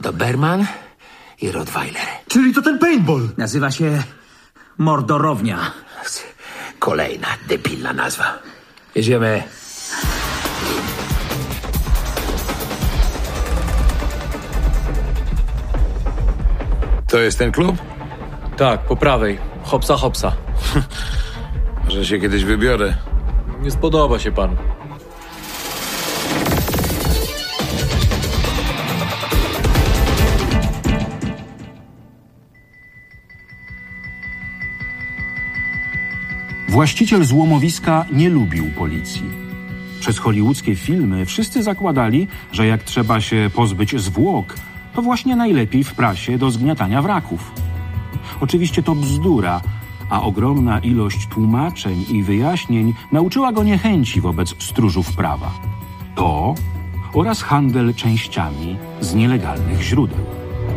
T: Doberman i Rottweiler.
R: Czyli to ten paintball.
F: Nazywa się Mordorownia.
T: Kolejna debilna nazwa. Jedziemy. To jest ten klub?
S: Tak, po prawej. Hopsa, hopsa.
T: Może się kiedyś wybiorę.
S: Nie spodoba się panu.
N: Właściciel złomowiska nie lubił policji. Przez hollywoodzkie filmy wszyscy zakładali, że jak trzeba się pozbyć zwłok, to właśnie najlepiej w prasie do zgniatania wraków. Oczywiście to bzdura, a ogromna ilość tłumaczeń i wyjaśnień nauczyła go niechęci wobec stróżów prawa. To oraz handel częściami z nielegalnych źródeł.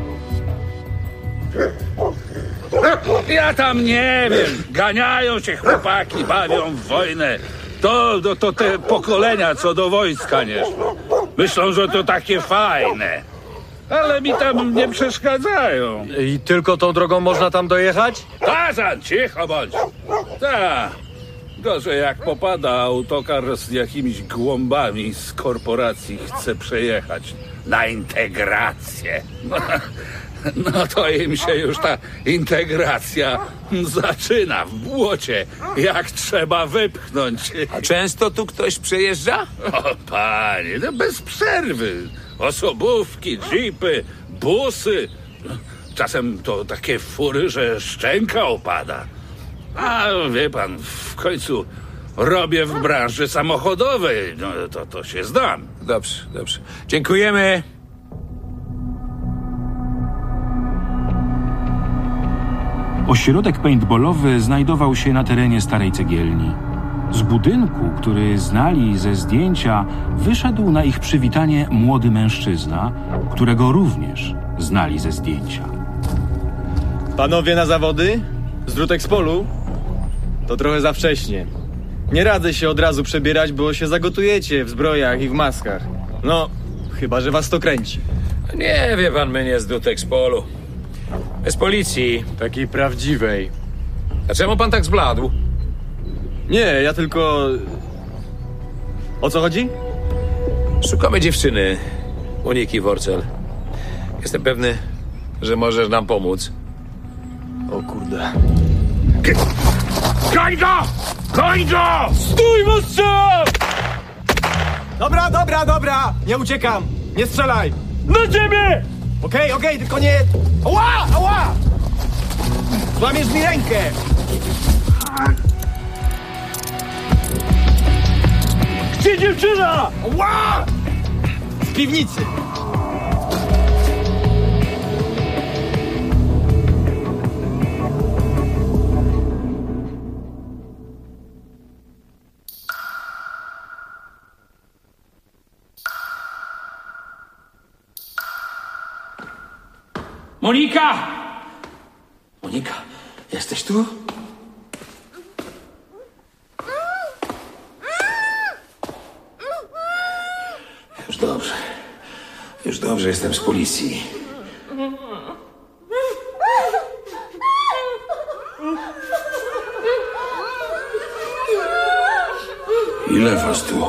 C: Ja tam nie wiem. Ganiają się chłopaki, bawią w wojnę. To te pokolenia, co do wojska nie szło. Myślą, że to takie fajne. Ale mi tam nie przeszkadzają.
S: I tylko tą drogą można tam dojechać?
C: Tarzan, cicho bądź. Tak. Gorzej jak popada autokar z jakimiś głąbami z korporacji chce przejechać na integrację. No to im się już ta integracja zaczyna w błocie, jak trzeba wypchnąć.
T: A często tu ktoś przejeżdża?
C: O panie, no bez przerwy. Osobówki, jeepy, busy. Czasem to takie fury, że szczęka opada. A wie pan, w końcu robię w branży samochodowej. No to się znam.
T: Dobrze, dobrze. Dziękujemy.
N: Ośrodek paintballowy znajdował się na terenie starej cegielni. Z budynku, który znali ze zdjęcia, wyszedł na ich przywitanie młody mężczyzna, którego również znali ze zdjęcia.
S: Panowie na zawody? Zrutek z polu? To trochę za wcześnie. Nie radzę się od razu przebierać, bo się zagotujecie w zbrojach i w maskach. No, chyba że was to kręci.
T: Nie wie pan, my nie Zrutek z polu. Bez policji.
S: Takiej prawdziwej.
T: A czemu pan tak zbladł?
S: Nie, ja tylko... O co chodzi?
T: Szukamy dziewczyny, Moniki Worcel. Jestem pewny, że możesz nam pomóc.
S: O kurde.
C: Koń go! Koń go!
S: Stój, mostrze! Dobra! Nie uciekam! Nie strzelaj!
C: Na ciebie!
S: Okej, tylko nie... Ała! Złamiesz mi rękę!
C: Gdzie dziewczyna?
S: Ała! W piwnicy!
C: Monika! Monika, jesteś tu?
T: Już dobrze, jestem z policji.
C: Ile was tu?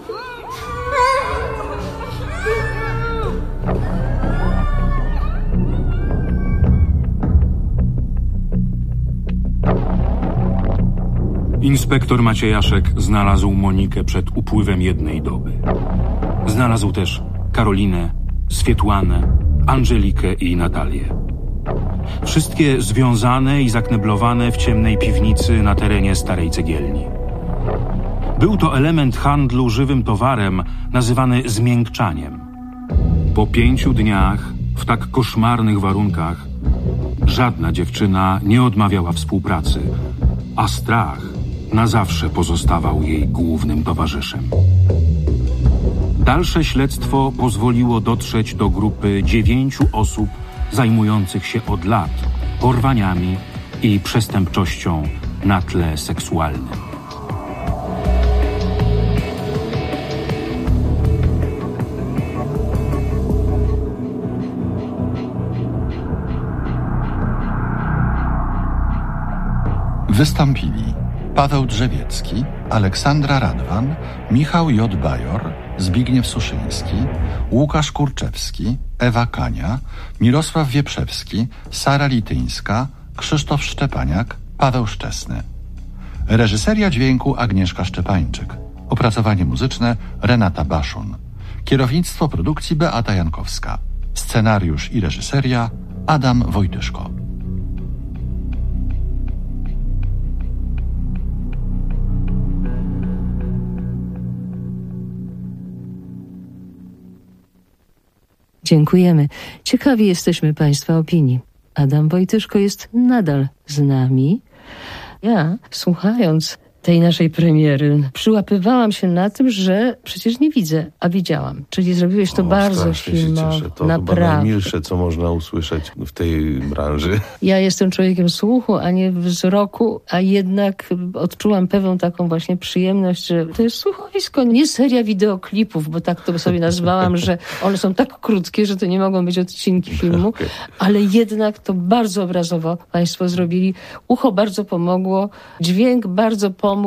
N: Inspektor Maciejaszek znalazł Monikę przed upływem jednej doby. Znalazł też Karolinę, Swietłanę, Angelikę i Natalię. Wszystkie związane i zakneblowane w ciemnej piwnicy na terenie starej cegielni. Był to element handlu żywym towarem nazywany zmiękczaniem. Po 5 dniach, w tak koszmarnych warunkach, żadna dziewczyna nie odmawiała współpracy, a strach na zawsze pozostawał jej głównym towarzyszem. Dalsze śledztwo pozwoliło dotrzeć do grupy 9 osób zajmujących się od lat porwaniami i przestępczością na tle seksualnym.
A: Wystąpili Paweł Drzewiecki, Aleksandra Radwan, Michał J. Bajor, Zbigniew Suszyński, Łukasz Kurczewski, Ewa Kania, Mirosław Wieprzewski, Sara Lityńska, Krzysztof Szczepaniak, Paweł Szczesny. Reżyseria dźwięku Agnieszka Szczepańczyk. Opracowanie muzyczne Renata Baszun. Kierownictwo produkcji Beata Jankowska. Scenariusz i reżyseria Adam Wojtyszko.
M: Dziękujemy. Ciekawi jesteśmy Państwa opinii. Adam Wojtyszko jest nadal z nami. Ja, słuchając tej naszej premiery, przyłapywałam się na tym, że przecież nie widzę, a widziałam. Czyli zrobiłeś to bardzo filmowo.
O: To
M: naprawdę.
O: chyba najmilsze, co można usłyszeć w tej branży.
M: Ja jestem człowiekiem słuchu, a nie wzroku, a jednak odczułam pewną taką właśnie przyjemność, że to jest słuchowisko, nie seria wideoklipów, bo tak to sobie nazwałam, że one są tak krótkie, że to nie mogą być odcinki filmu, ale jednak to bardzo obrazowo Państwo zrobili. Ucho bardzo pomogło, dźwięk bardzo pomógł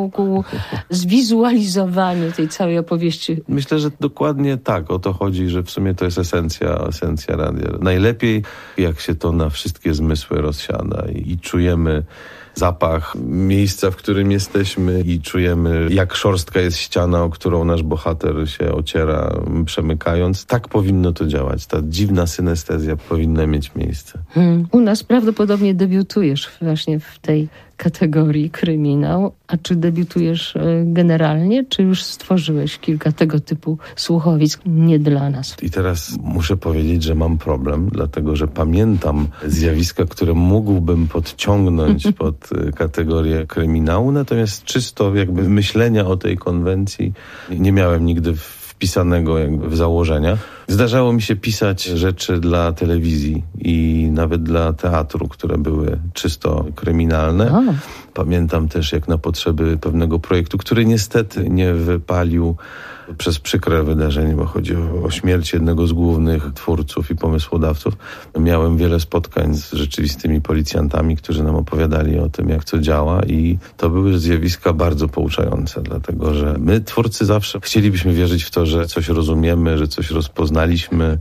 M: zwizualizowaniu tej całej opowieści.
O: Myślę, że dokładnie tak. O to chodzi, że w sumie to jest esencja radia. Najlepiej, jak się to na wszystkie zmysły rozsiada i czujemy zapach miejsca, w którym jesteśmy i czujemy, jak szorstka jest ściana, o którą nasz bohater się ociera, przemykając. Tak powinno to działać. Ta dziwna synestezja powinna mieć miejsce.
M: U nas prawdopodobnie debiutujesz właśnie w tej kategorii kryminał. A czy debiutujesz generalnie, czy już stworzyłeś kilka tego typu słuchowisk nie dla nas?
O: I teraz muszę powiedzieć, że mam problem, dlatego że pamiętam zjawiska, które mógłbym podciągnąć pod kategorię kryminału, natomiast czysto jakby myślenia o tej konwencji nie miałem nigdy wpisanego jakby w założenia. Zdarzało mi się pisać rzeczy dla telewizji i nawet dla teatru, które były czysto kryminalne. Pamiętam też, jak na potrzeby pewnego projektu, który niestety nie wypalił przez przykre wydarzenie, bo chodzi o śmierć jednego z głównych twórców i pomysłodawców. Miałem wiele spotkań z rzeczywistymi policjantami, którzy nam opowiadali o tym, jak co działa, i to były zjawiska bardzo pouczające, dlatego że my, twórcy, zawsze chcielibyśmy wierzyć w to, że coś rozumiemy, że coś rozpoznaliśmy,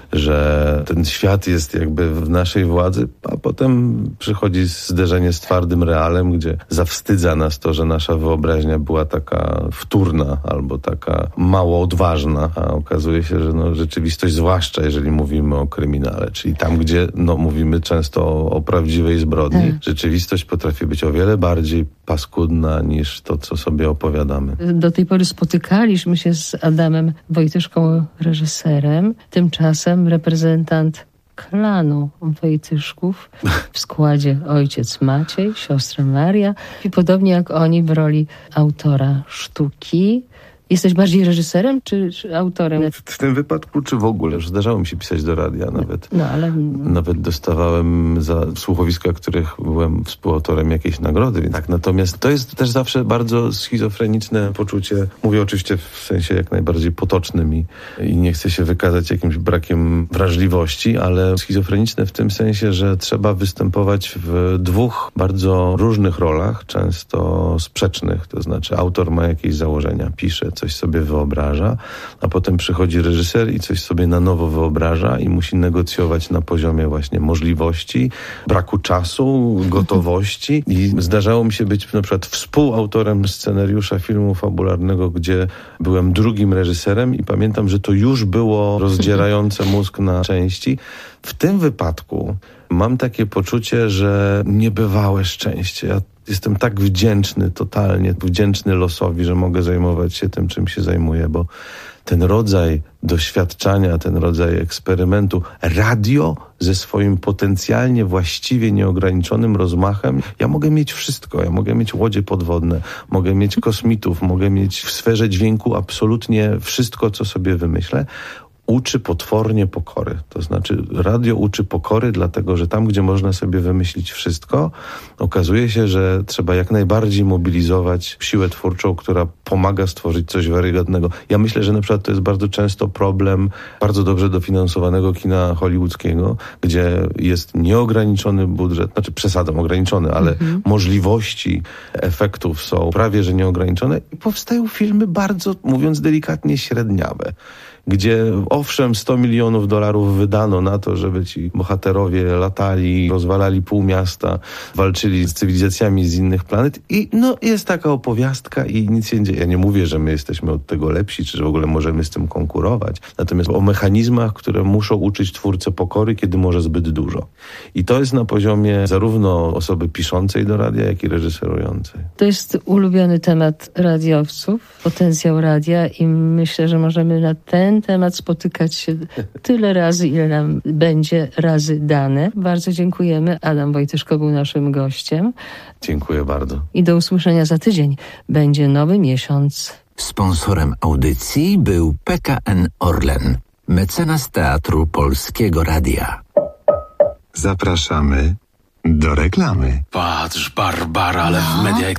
O: że ten świat jest jakby w naszej władzy, a potem przychodzi zderzenie z twardym realem, gdzie zawstydza nas to, że nasza wyobraźnia była taka wtórna albo taka mało odważna, a okazuje się, że rzeczywistość, zwłaszcza jeżeli mówimy o kryminale, czyli tam, gdzie mówimy często o prawdziwej zbrodni, rzeczywistość potrafi być o wiele bardziej paskudna niż to, co sobie opowiadamy.
M: Do tej pory spotykaliśmy się z Adamem Wojtyszką, reżyserem. Tymczasem reprezentant klanu Wojtyszków w składzie ojciec Maciej, siostra Maria i podobnie jak oni w roli autora sztuki. Jesteś bardziej reżyserem czy autorem?
O: W tym wypadku czy w ogóle? Już zdarzało mi się pisać do radia nawet. Nawet dostawałem za słuchowiska, których byłem współautorem, jakiejś nagrody. Tak, natomiast to jest też zawsze bardzo schizofreniczne poczucie. Mówię oczywiście w sensie jak najbardziej potocznym i nie chcę się wykazać jakimś brakiem wrażliwości, ale schizofreniczne w tym sensie, że trzeba występować w dwóch bardzo różnych rolach, często sprzecznych. To znaczy autor ma jakieś założenia, pisze, coś sobie wyobraża, a potem przychodzi reżyser i coś sobie na nowo wyobraża i musi negocjować na poziomie właśnie możliwości, braku czasu, gotowości. I zdarzało mi się być na przykład współautorem scenariusza filmu fabularnego, gdzie byłem drugim reżyserem i pamiętam, że to już było rozdzierające mózg na części. W tym wypadku mam takie poczucie, że niebywałe szczęście. Ja jestem tak wdzięczny, totalnie wdzięczny losowi, że mogę zajmować się tym, czym się zajmuję, bo ten rodzaj doświadczania, ten rodzaj eksperymentu, radio ze swoim potencjalnie właściwie nieograniczonym rozmachem, ja mogę mieć wszystko. Ja mogę mieć łodzie podwodne, mogę mieć kosmitów, mogę mieć w sferze dźwięku absolutnie wszystko, co sobie wymyślę. uczy potwornie pokory. To znaczy radio uczy pokory, dlatego że tam, gdzie można sobie wymyślić wszystko, okazuje się, że trzeba jak najbardziej mobilizować siłę twórczą, która pomaga stworzyć coś wiarygodnego. Ja myślę, że na przykład to jest bardzo często problem bardzo dobrze dofinansowanego kina hollywoodzkiego, gdzie jest nieograniczony budżet, znaczy przesadą ograniczony, ale możliwości efektów są prawie że nieograniczone i powstają filmy bardzo, mówiąc delikatnie, średniawe, gdzie owszem $100 milionów wydano na to, żeby ci bohaterowie latali, rozwalali pół miasta, walczyli z cywilizacjami z innych planet i jest taka opowiastka i nic się nie dzieje. Ja nie mówię, że my jesteśmy od tego lepsi, czy że w ogóle możemy z tym konkurować. Natomiast o mechanizmach, które muszą uczyć twórcę pokory, kiedy może zbyt dużo. I to jest na poziomie zarówno osoby piszącej do radia, jak i reżyserującej.
M: To jest ulubiony temat radiowców, potencjał radia i myślę, że możemy na ten temat spotykać się tyle razy, ile nam będzie razy dane. Bardzo dziękujemy. Adam Wojtyszko był naszym gościem.
O: Dziękuję bardzo.
M: I do usłyszenia za tydzień. Będzie nowy miesiąc.
L: Sponsorem audycji był PKN Orlen, mecenas Teatru Polskiego Radia.
B: Zapraszamy do reklamy.
J: Patrz, Barbara, ale w Media